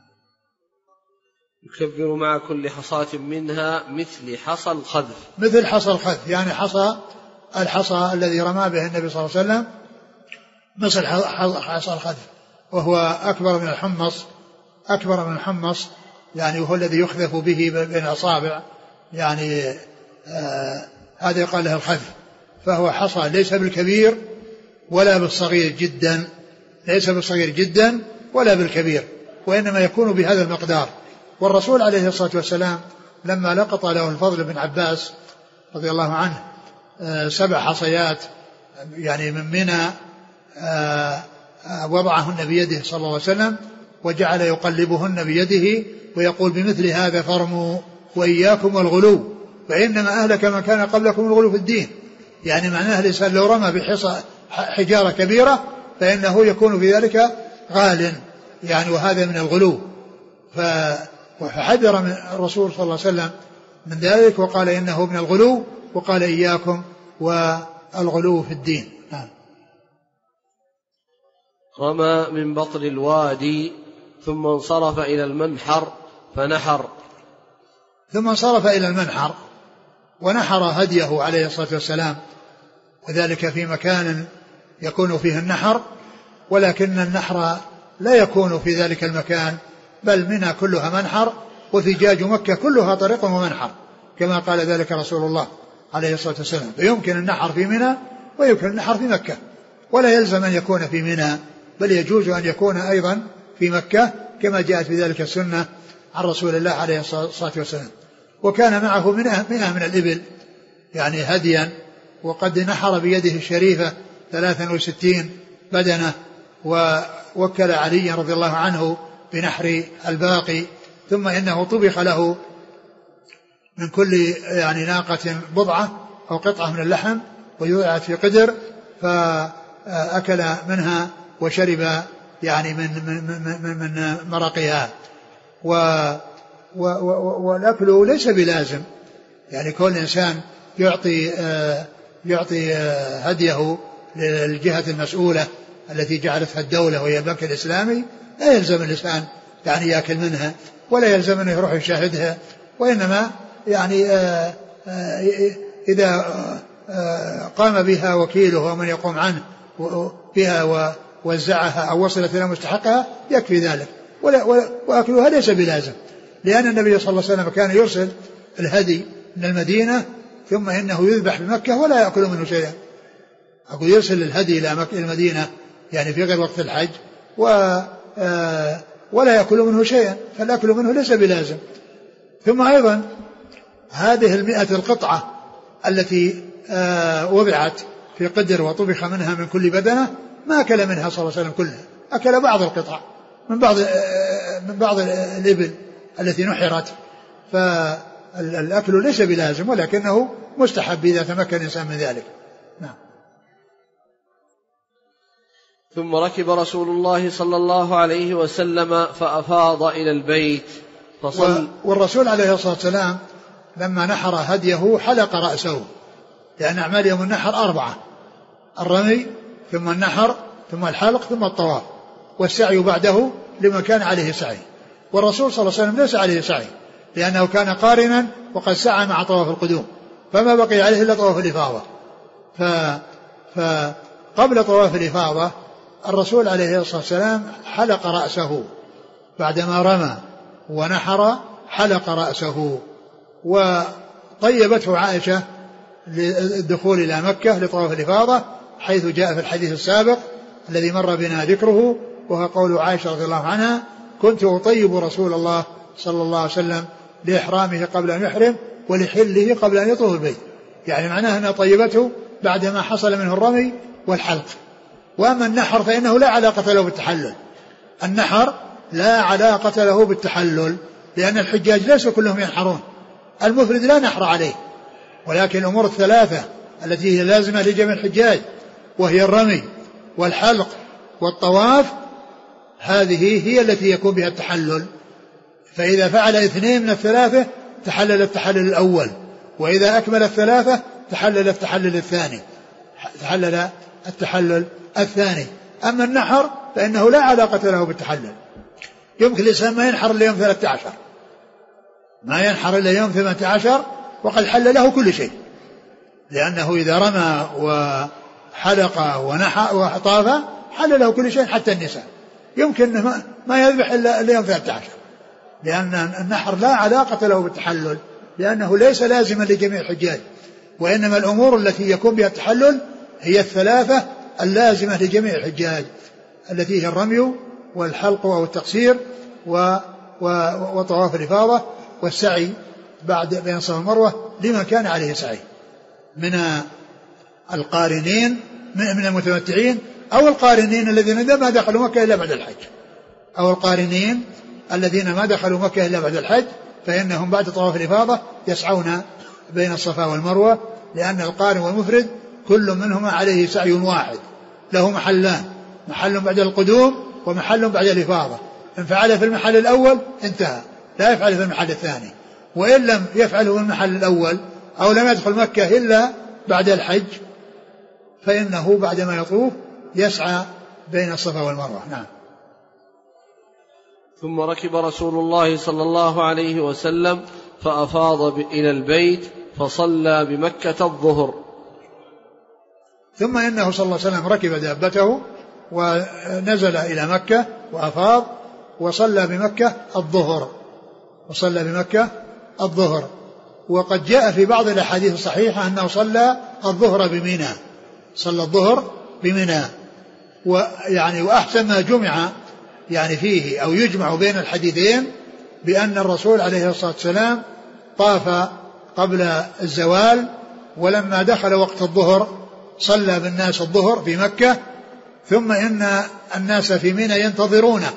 يكبر مع كل حصاة منها مثل حصى الخذف، مثل حصى الخذف، يعني حصى الحصى الذي رمى به النبي صلى الله عليه وسلم مثل حصى الخذف، وهو أكبر من الحمص، أكبر من الحمص يعني، وهو الذي يخذف به بين الأصابع، يعني آه هذا يقال له الخذف. فهو حصى ليس بالكبير ولا بالصغير جدا، ليس بالصغير جدا ولا بالكبير، وإنما يكون بهذا المقدار. والرسول عليه الصلاة والسلام لما لقط له الفضل بن عباس رضي الله عنه آه سبع حصيات يعني من منى آه آه وضعهن بيده صلى الله عليه وسلم وجعل يقلبهن بيده ويقول بمثل هذا فارموا وإياكم والغلو فإنما أهلك من كان قبلكم الغلو في الدين. يعني معناه الإنسان لو رمى بحصى حجارة كبيرة فإنه يكون في ذلك غال يعني، وهذا من الغلو. فحذر من الرسول صلى الله عليه وسلم من ذلك وقال إنه من الغلو، وقال إياكم والغلو في الدين. رمى من بطن الوادي ثم انصرف إلى المنحر فنحر، ثم انصرف إلى المنحر ونحر هديه عليه الصلاة والسلام، وذلك في مكان يكون فيه النحر، ولكن النحر لا يكون في ذلك المكان، بل منى كلها منحر وفجاج مكة كلها طريق ومنحر كما قال ذلك رسول الله عليه الصلاة والسلام. فيمكن النحر في منى ويمكن النحر في مكة، ولا يلزم أن يكون في منى، بل يجوز أن يكون أيضا في مكة كما جاءت في ذلك السنة عن رسول الله عليه الصلاة والسلام. وكان معه مئة من الإبل يعني هديا، وقد نحر بيده الشريفة ثلاثا وستين بدنة، ووكل علي رضي الله عنه بنحر الباقي، ثم إنه طبخ له من كل يعني ناقة بضعة أو قطعة من اللحم ويوضعت في قدر فأكل منها وشرب يعني من, من, من, من مرقها. و و و والأكل ليس بلازم، يعني كل إنسان يعطي آه يعطي آه هديه للجهة المسؤولة التي جعلتها الدولة وهي البنك الإسلامي، لا يلزم الإنسان يعني يأكل منها ولا يلزم أنه يروح يشاهدها، وإنما يعني آه آه إذا آه قام بها وكيله ومن يقوم عنه بها ووزعها أو وصلت إلى مستحقها يكفي ذلك، وأكلها ليس بلازم، لأن النبي صلى الله عليه وسلم كان يرسل الهدي من المدينة ثم إنه يذبح بمكة ولا يأكل منه شيئا. أقول يرسل الهدي إلى المدينة يعني في غير وقت الحج و ولا يأكل منه شيئا، فالأكل منه ليس بلازم. ثم أيضا هذه المئة القطعة التي وضعت في قدر وطبخ منها من كل بدنة ما أكل منها صلى الله عليه وسلم كلها، أكل بعض القطع من بعض من بعض الإبل التي نحرت، فالأكل ليس بلازم ولكنه مستحب إذا تمكن الإنسان من ذلك. نعم. ثم ركب رسول الله صلى الله عليه وسلم فأفاض إلى البيت فصل. والرسول عليه الصلاة والسلام لما نحر هديه حلق رأسه، لأن أعمال يوم النحر أربعة: الرمي ثم النحر ثم الحلق ثم الطواف، والسعي بعده لمن كان عليه سعي. والرسول صلى الله عليه وسلم ليس عليه سعي لأنه كان قارنا وقد سعى مع طواف القدوم، فما بقي عليه إلا طواف الإفاضة. ف... فقبل طواف الإفاضة الرسول عليه الصلاة والسلام حلق رأسه بعدما رمى ونحر، حلق رأسه وطيبته عائشة للدخول إلى مكة لطواف الإفاضة، حيث جاء في الحديث السابق الذي مر بنا ذكره، وهو قول عائشة رضي الله عنها: كنت أطيب رسول الله صلى الله عليه وسلم لإحرامه قبل أن يحرم ولحله قبل أن يطوف البيت. يعني معناها أنها طيبته بعدما حصل منه الرمي والحلق. وأما النحر فإنه لا علاقة له بالتحلل، النحر لا علاقة له بالتحلل، لأن الحجاج ليسوا كلهم ينحرون، المفرد لا نحر عليه، ولكن الأمور الثلاثة التي هي لازمة لجميع الحجاج وهي الرمي والحلق والطواف، هذه هي التي يكون بها التحلل. فإذا فعل اثنين من الثلاثة تحلل التحلل الأول، وإذا أكمل الثلاثة تحلل التحلل الثاني تحلل التحلل الثاني. أما النحر فإنه لا علاقة له بالتحلل. يمكن الإنسان ما ينحر إلا يوم ثلاثة عشر، ما ينحر إلا يوم ثمانية عشر وقد حل له كل شيء، لأنه إذا رمى وحلق ونحر وطاف حل له كل شيء حتى النساء. يمكن ما يذبح إلا يوم ثلاثة عشر، لأن النحر لا علاقة له بالتحلل، لأنه ليس لازما لجميع الحجاج، وإنما الأمور التي يكون بها التحلل هي الثلاثة اللازمة لجميع الحجاج، التي هي الرمي والحلق أو التقصير وطواف الإفاضة والسعي بعد بين الصفا والمروة لمن كان عليه سعي من القارنين من المتمتعين أو القارنين الذين ما دخلوا مكة إلا بعد الحج، أو القارنين الذين ما دخلوا مكة إلا بعد الحج، فإنهم بعد طواف الإفاضة يسعون بين الصفا والمروة، لأن القارن والمفرد كل منهما عليه سعي واحد، له محلان، محل بعد القدوم ومحل بعد الإفاضة. إن فعل في المحل الأول انتهى، لا يفعل في المحل الثاني، وإن لم يفعله في المحل الأول أو لم يدخل مكة إلا بعد الحج فإنه بعدما يطوف يسعى بين الصفا والمروة. نعم. ثم ركب رسول الله صلى الله عليه وسلم فأفاض إلى البيت فصلى بمكة الظهر. ثم إنه صلى الله عليه وسلم ركب دابته ونزل إلى مكة وأفاض وصلى بمكة الظهر وصلى بمكة الظهر وقد جاء في بعض الأحاديث الصحيحة أنه صلى الظهر بمنى، صلى الظهر بمنى. ويعني وأحسن ما جمع يعني فيه أو يجمع بين الحديثين بأن الرسول عليه الصلاة والسلام طاف قبل الزوال، ولما دخل وقت الظهر صلى بالناس الظهر في مكة، ثم إن الناس في منى ينتظرونه،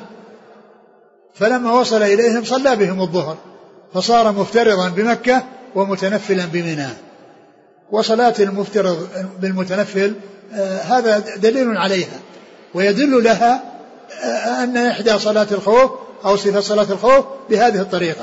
فلما وصل إليهم صلى بهم الظهر، فصار مفترضا بمكة ومتنفلا بمنى. وصلاة المفترض بالمتنفل آه هذا دليل عليها، ويدل لها آه أن إحدى صلاة الخوف أو صفة صلاة الخوف بهذه الطريقة،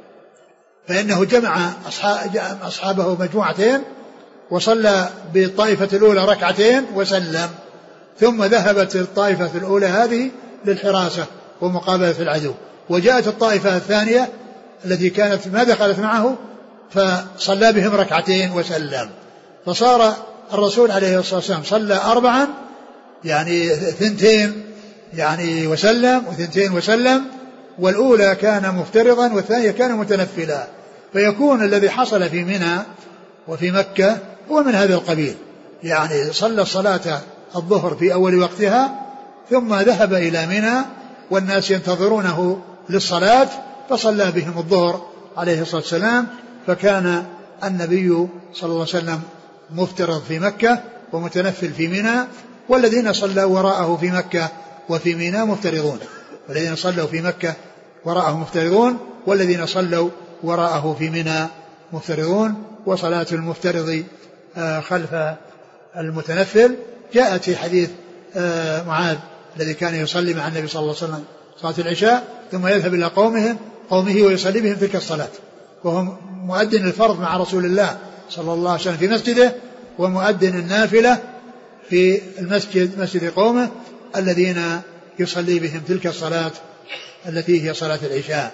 فإنه جمع أصحابه مجموعتين وصلى بالطائفة الأولى ركعتين وسلم، ثم ذهبت الطائفة الأولى هذه للحراسة ومقابلة العدو، وجاءت الطائفة الثانية التي كانت ما دخلت معه فصلى بهم ركعتين وسلم، فصار الرسول عليه الصلاة والسلام صلى أربعا يعني ثنتين يعني وسلم وثنتين وسلم، والأولى كان مفترضا والثانية كان متنفلا، فيكون الذي حصل في منى وفي مكة هو من هذا القبيل، يعني صلى الصلاة الظهر في أول وقتها ثم ذهب إلى منى والناس ينتظرونه للصلاة فصلى بهم الظهر عليه الصلاة والسلام. فكان النبي صلى الله عليه وسلم مفترض في مكة ومتنفل في منى، والذين صلوا وراءه في مكة وفي منى مفترضون، والذين صلوا في مكة وراءه مفترضون والذين صلوا وراءه في منى مفترضون. وصلاة المفترض خلف المتنفل جاءت في حديث معاذ الذي كان يصلي مع النبي صلى الله عليه وسلم صلاة العشاء ثم يذهب إلى قومه قومه ويصلي بهم تلك الصلاة، وهو مؤذن الفرض مع رسول الله صلى الله عليه وسلم في مسجده، ومؤذن النافلة في المسجد مسجد قومه الذين يصلي بهم تلك الصلاة التي هي صلاة العشاء.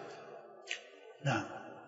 نعم.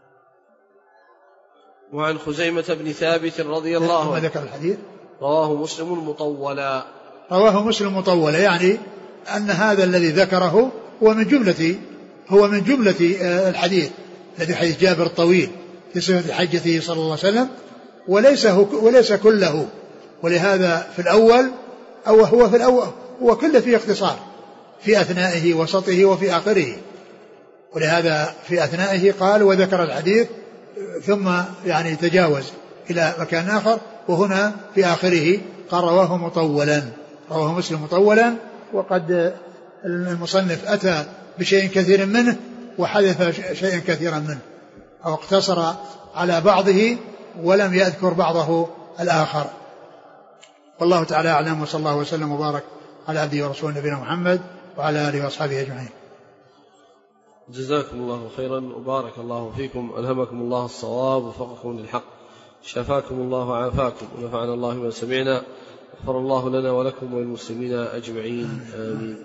وعن خزيمة بن ثابت رضي الله عنه ذكر الحديث رواه مسلم مطولا رواه مسلم مطولا يعني أن هذا الذي ذكره هو من جملة هو من جملة الحديث الذي حديث جابر الطويل في صفة حجته صلى الله عليه وسلم، وليس وليس كله. ولهذا في الأول أو هو في الأول هو كله فيه اختصار في أثنائه وسطه وفي آخره. ولهذا في أثنائه قال وذكر الحديث ثم يعني تجاوز إلى مكان آخر، وهنا في آخره قال رواه مطولا، رواه مسلم مطولا. وقد المصنف أتى بشيء كثير منه وحذف شيئا كثيرا منه، أو اقتصر على بعضه ولم يذكر بعضه الآخر. والله تعالى أعلم، وصلى الله وسلم وبارك على عبده ورسوله نبينا محمد وعلى آله وأصحابه أجمعين. جزاكم الله خيرا وبارك الله فيكم، ألهمكم الله الصواب ووفقكم للحق، شفاكم الله وعافاكم ونفعنا الله بما سمعنا، غفر الله لنا ولكم وللمسلمين أجمعين، آمين.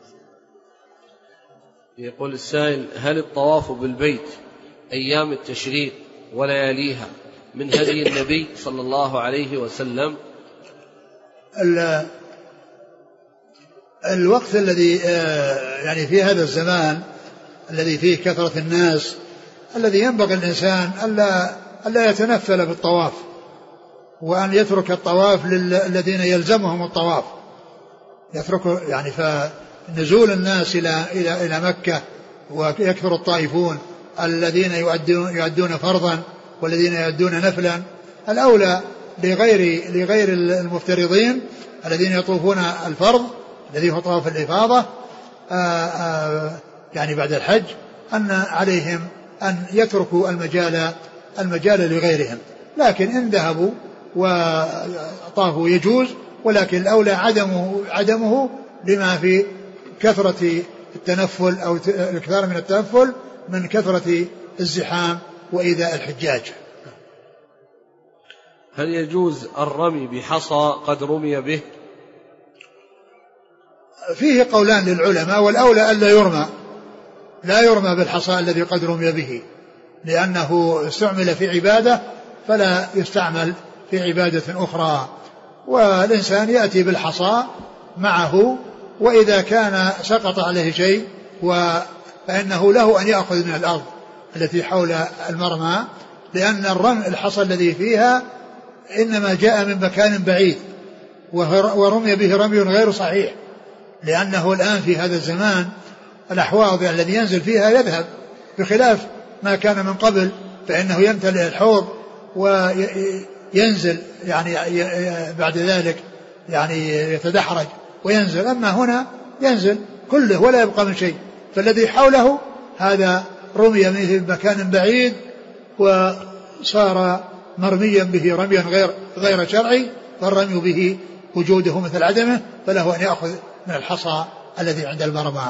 يقول السائل: هل الطواف بالبيت أيام التشريق ولياليها من هدي النبي صلى الله عليه وسلم؟ الوقت الذي يعني في هذا الزمان الذي فيه كثرة الناس، الذي ينبغي الإنسان ألا, ألا يتنفل بالطواف، وأن يترك الطواف للذين يلزمهم الطواف، يترك يعني فنزول الناس إلى, إلى, إلى مكة ويكثر الطائفون الذين يؤدون, يؤدون فرضا والذين يؤدون نفلا، الأولى لغير, لغير المفترضين الذين يطوفون الفرض الذي هو طواف الإفاضة آآ آآ يعني بعد الحج، أن عليهم أن يتركوا المجال المجال لغيرهم. لكن إن ذهبوا وطافوا يجوز، ولكن الأولى عدمه, عدمه لما في كثرة التنفل أو الكثار من التنفل من كثرة الزحام وإيذاء الحجاج. هل يجوز الرمي بحصى قد رمي به؟ فيه قولان للعلماء، والأولى ألا يرمى، لا يرمى بالحصى الذي قد رمي به، لأنه استعمل في عبادة فلا يستعمل في عبادة أخرى. والإنسان يأتي بالحصى معه، وإذا كان سقط عليه شيء فإنه له أن يأخذ من الأرض التي حول المرمى، لأن الرمي الحصى الذي فيها إنما جاء من مكان بعيد ورمي به رمي غير صحيح، لأنه الآن في هذا الزمان الأحواض الذي ينزل فيها يذهب، بخلاف ما كان من قبل فإنه يمتلئ الحوض وينزل يعني بعد ذلك يعني يتدحرج وينزل. أما هنا ينزل كله ولا يبقى من شيء، فالذي حوله هذا رمي منه في مكان بعيد وصار مرميا به رميا غير, غير شرعي، فالرمي به وجوده مثل عدمه، فله أن يأخذ من الحصى الذي عند المرمى.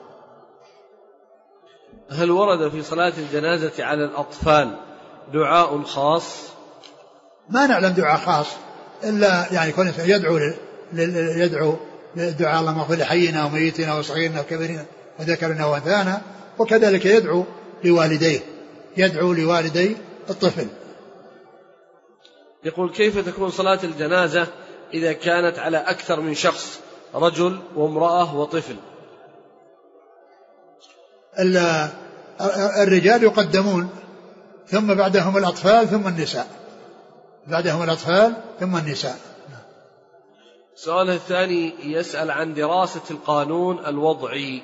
هل ورد في صلاة الجنازة على الأطفال دعاء خاص؟ ما نعلم دعاء خاص، إلا يعني كون يدعو يدعو دعاء اللهم اغفر لحينا وميتنا وصغيرنا وكبيرنا وذكرنا وأنثانا، وكذلك يدعو لوالديه، يدعو لوالدي الطفل. يقول: كيف تكون صلاة الجنازة إذا كانت على أكثر من شخص، رجل وامرأة وطفل؟ الرجال يقدمون ثم بعدهم الأطفال ثم النساء، بعدهم الأطفال ثم النساء. السؤال الثاني يسأل عن دراسة القانون الوضعي.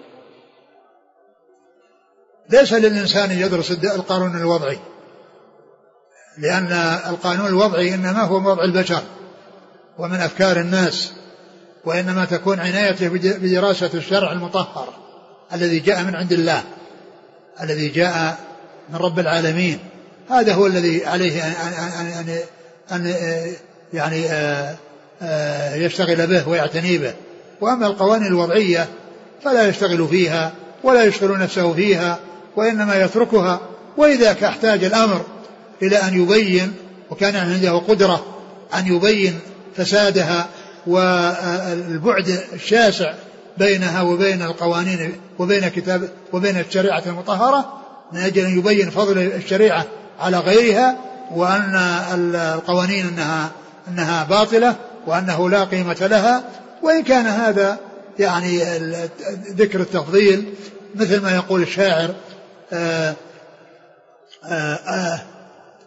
ليس للإنسان يدرس القانون الوضعي، لأن القانون الوضعي إنما هو وضع البشر ومن أفكار الناس، وإنما تكون عنايته بدراسة الشرع المطهر الذي جاء من عند الله، الذي جاء من رب العالمين. هذا هو الذي عليه أن, أن, أن, أن يعني يشتغل به ويعتني به. وأما القوانين الوضعية فلا يشتغل فيها ولا يشغل نفسه فيها، وإنما يتركها، وإذا احتاج الأمر إلى أن يبين وكان عنده قدرة أن يبين فسادها والبعد الشاسع بينها وبين القوانين وبين كتاب وبين الشريعة المطهرة، من أجل أن يبين فضل الشريعة على غيرها، وأن القوانين أنها, أنها باطلة وأنه لا قيمة لها. وإن كان هذا يعني ذكر التفضيل مثل ما يقول الشاعر آآ آآ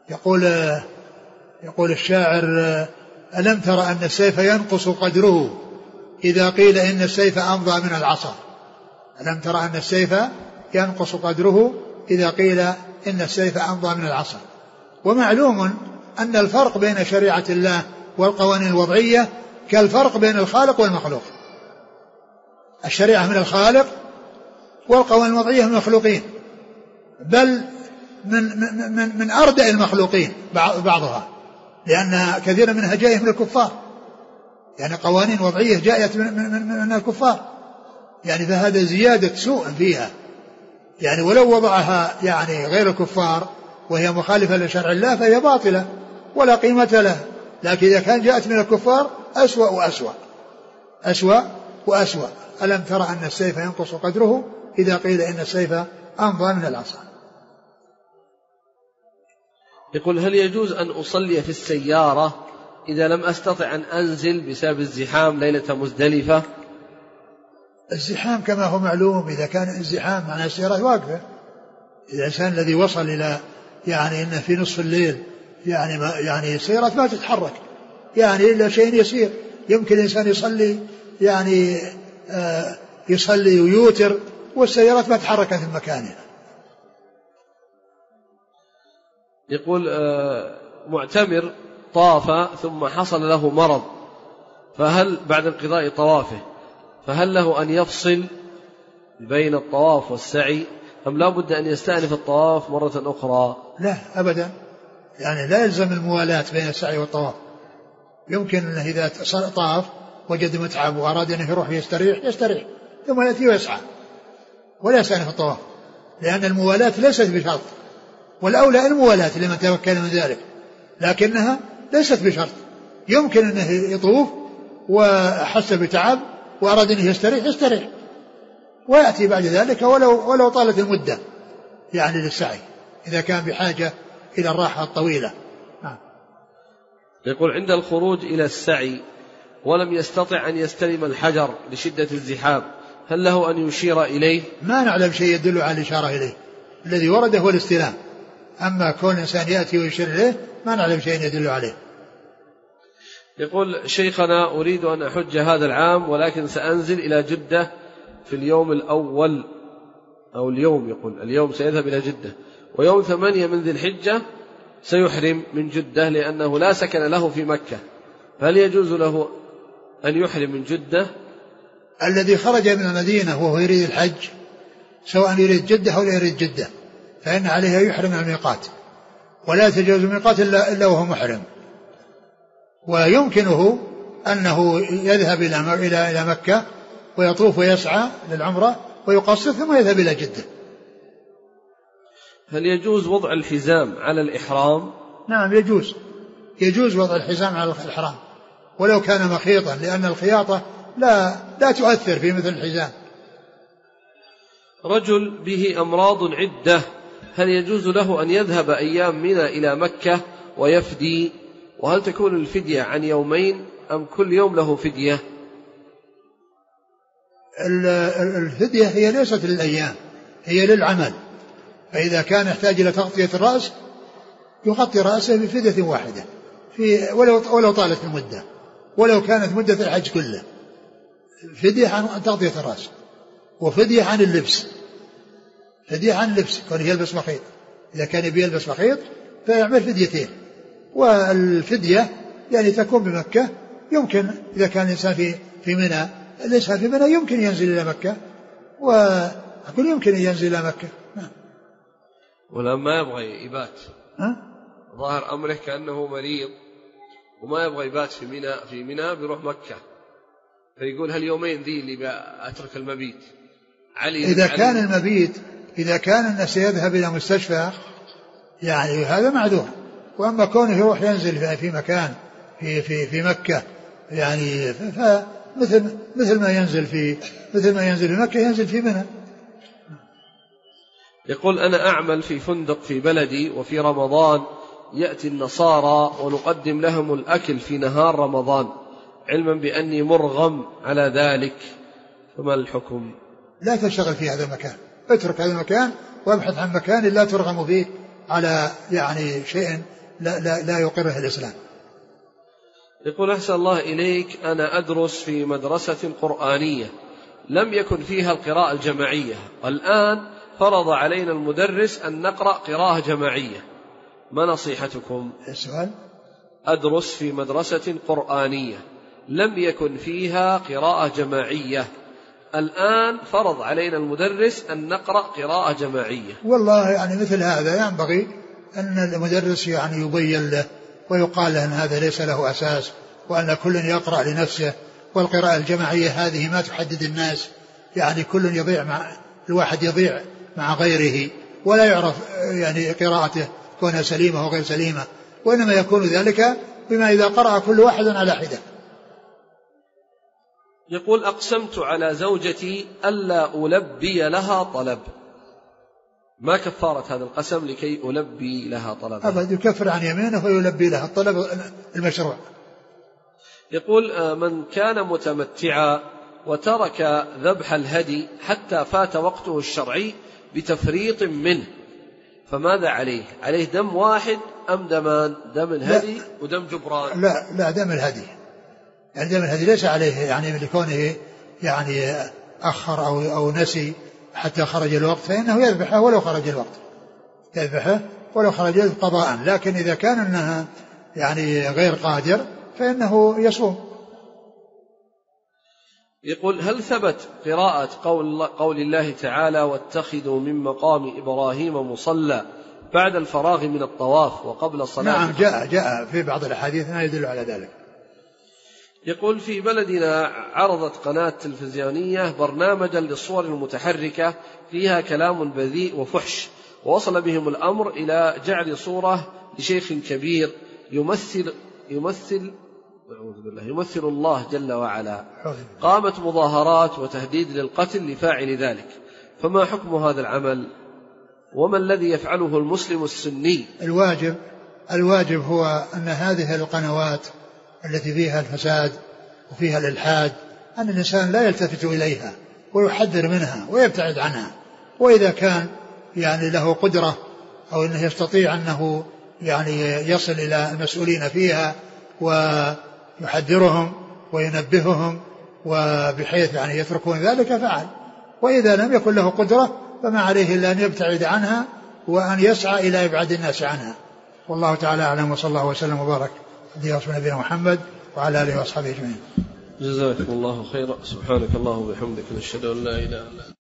يقول يقول الشاعر: ألم تر أن السيف ينقص قدره إذا قيل إن السيف أمضى من العصا. ألم تر أن السيف ينقص قدره إذا قيل إن السيف أمضى من العصا. ومعلوم أن الفرق بين شريعة الله والقوانين الوضعية كالفرق بين الخالق والمخلوق. الشريعة من الخالق والقوانين الوضعية من المخلوقين، بل من, من, من, من أردأ المخلوقين بعضها، لأن كثيرا منها جاءت من الكفار، يعني قوانين وضعية جاءت من, من, من الكفار، يعني فهذا زيادة سوء فيها. يعني ولو وضعها يعني غير الكفار وهي مخالفة لشرع الله فهي باطلة ولا قيمة لها، لكن إذا كان جاءت من الكفار أسوأ وأسوأ أسوأ وأسوأ. ألم ترى أن السيف ينقص قدره إذا قيل إن السيف أمضى من العصا. يقول: هل يجوز أن أصلي في السيارة إذا لم أستطع أن أنزل بسبب الزحام ليلة مزدلفة؟ الزحام كما هو معلوم، إذا كان الزحام معنى السيارات واقفة. إذا الإنسان الذي وصل إلى يعني إن في نصف الليل يعني ما يعني السيارات ما تتحرك، يعني إلا شيء يسير، يمكن الإنسان يصلي يعني آه يصلي ويوتر والسيارات ما تحركت في مكانها. يقول: آه معتمر طاف ثم حصل له مرض، فهل بعد انقضاء طوافه فهل له أن يفصل بين الطواف والسعي أم لا بد أن يستأنف الطواف مرة أخرى؟ لا أبدا، يعني لا يلزم الموالاة بين السعي والطواف. يمكن أنه إذا طاف وجد متعب وأراد أنه يروح يستريح يستريح ثم يأتي ويسعى ولا يستأنف الطواف، لأن الموالاة ليست بشرط، والأولى الموالاة لمن تمكن من ذلك، لكنها ليست بشرط. يمكن أنه يطوف وحس بتعب وأراد أنه يستريح يستريح ويأتي بعد ذلك ولو, ولو طالت المدة يعني للسعي إذا كان بحاجة إلى الراحة الطويلة. نعم. يقول: عند الخروج إلى السعي ولم يستطع أن يستلم الحجر لشدة الزحام هل له أن يشير إليه؟ ما نعلم شيء يدل على الإشارة إليه، الذي ورد هو الاستلام، أما كون إنسان يأتي ويشير إليه ما نعلم شيء يدل عليه. يقول: شيخنا أريد أن أحج هذا العام ولكن سأنزل إلى جدة في اليوم الأول أو اليوم، يقول اليوم سيذهب إلى جدة، ويوم ثمانية من ذي الحجة سيحرم من جدة لأنه لا سكن له في مكة، فهل يجوز له أن يحرم من جدة؟ الذي خرج من المدينة وهو يريد الحج سواء يريد جدة أو لا يريد جدة فإن عليه يحرم من الميقات، ولا يتجاوز الميقات إلا, إلا وهو محرم. ويمكنه أنه يذهب إلى إلى مكة ويطوف ويسعى للعمرة ويقصر ثم يذهب إلى جدة. هل يجوز وضع الحزام على الإحرام؟ نعم يجوز، يجوز وضع الحزام على الإحرام ولو كان مخيطا، لأن الخياطة لا لا تؤثر في مثل الحزام. رجل به أمراض عدة هل يجوز له أن يذهب أيام منى إلى مكة ويفدي؟ وهل تكون الفدية عن يومين أم كل يوم له فدية؟ الفدية هي ليست للأيام، هي للعمل، فإذا كان يحتاج إلى تغطية الرأس يغطي رأسه بفدية واحدة في ولو, ولو طالت المدة، ولو كانت مدة الحج كله. فدية عن تغطية الرأس وفدية عن اللبس، فدية عن اللبس كان يلبس مخيط، إذا كان يبي يلبس مخيط فيعمل فديتين. والفدية يعني تكون بمكة، يمكن إذا كان الإنسان في في منى، الإنسان في منى يمكن ينزل إلى مكة، وأقول يمكن ينزل إلى مكة. نعم. ولما يبغى يبات ها؟ ظاهر أمره كأنه مريض وما يبغى يبات في منى في منى بيروح مكة، فيقول هل يومين ذي اللي أترك المبيت علي إذا علي كان المبيت إذا كان الناس يذهب إلى مستشفى يعني هذا معذور، وأما كونه يروح ينزل في مكان في في في مكة يعني فمثل مثل ما ينزل في مثل ما ينزل في مكة ينزل في منى. يقول: أنا أعمل في فندق في بلدي وفي رمضان يأتي النصارى ونقدم لهم الأكل في نهار رمضان علما بأني مرغم على ذلك، فما الحكم؟ لا تشتغل في هذا المكان، اترك هذا المكان وابحث عن مكان لا ترغم فيه على يعني شيء لا, لا, لا يقره الإسلام. يقول أحسن الله إليك، أنا أدرس في مدرسة قرآنية لم يكن فيها القراءة الجماعية، الآن فرض علينا المدرس أن نقرأ قراءة جماعية، ما نصيحتكم؟ السؤال. أدرس في مدرسة قرآنية لم يكن فيها قراءة جماعية، الآن فرض علينا المدرس أن نقرأ قراءة جماعية. والله يعني مثل هذا ينبغي أن المدرس يعني يبين له ويقال له أن هذا ليس له أساس، وأن كل يقرأ لنفسه، والقراءة الجماعية هذه ما تحدد الناس، يعني كل يضيع مع الواحد يضيع مع غيره، ولا يعرف يعني قراءته كونها سليمة وغير سليمة، وإنما يكون ذلك بما إذا قرأ كل واحد على حدة. يقول أقسمت على زوجتي ألا ألبي لها طلب، ما كفارة هذا القسم لكي ألبي لها طلب؟ أبدا يكفر عن يمينه ويلبي لها الطلب المشروع. يقول من كان متمتعا وترك ذبح الهدي حتى فات وقته الشرعي بتفريط منه فماذا عليه؟ عليه دم واحد أم دمان؟ دم الهدي ودم جبران؟ لا لا دم الهدي، يعني دم الهدي ليس عليه يعني لكونه يعني أخر أو, أو نسي حتى خرج الوقت، فإنه يذبحه ولو خرج الوقت، يذبحه ولو خرج الوقت قضاء. لكن إذا كان أنها يعني غير قادر فإنه يصوم. يقول هل ثبت قراءة قول, قول الله تعالى واتخذوا من مقام إبراهيم مصلى بعد الفراغ من الطواف وقبل الصلاة؟ نعم جاء جاء في بعض الأحاديث ما يدل على ذلك. يقول في بلدنا عرضت قناة تلفزيونية برنامجا للصور المتحركة فيها كلام بذيء وفحش، ووصل بهم الأمر إلى جعل صورة لشيخ كبير يمثل يمثل أعوذ بالله يمثل الله جل وعلا. قامت مظاهرات وتهديد للقتل لفاعل ذلك، فما حكم هذا العمل وما الذي يفعله المسلم السني؟ الواجب الواجب هو أن هذه القنوات التي فيها الفساد وفيها الإلحاد أن الإنسان لا يلتفت إليها ويحذر منها ويبتعد عنها، وإذا كان يعني له قدرة أو أنه يستطيع أنه يعني يصل إلى المسؤولين فيها ويحذرهم وينبههم وبحيث يعني يتركون ذلك فعل، وإذا لم يكن له قدرة فما عليه إلا أن يبتعد عنها وأن يسعى إلى إبعاد الناس عنها. والله تعالى أعلم، وصلى الله وسلم وبارك على نبينا محمد وعلى آله وأصحابه أجمعين. جزاكم الله خيرا. سبحانك اللهم وبحمدك نشهد أن لا إله إلا أنت.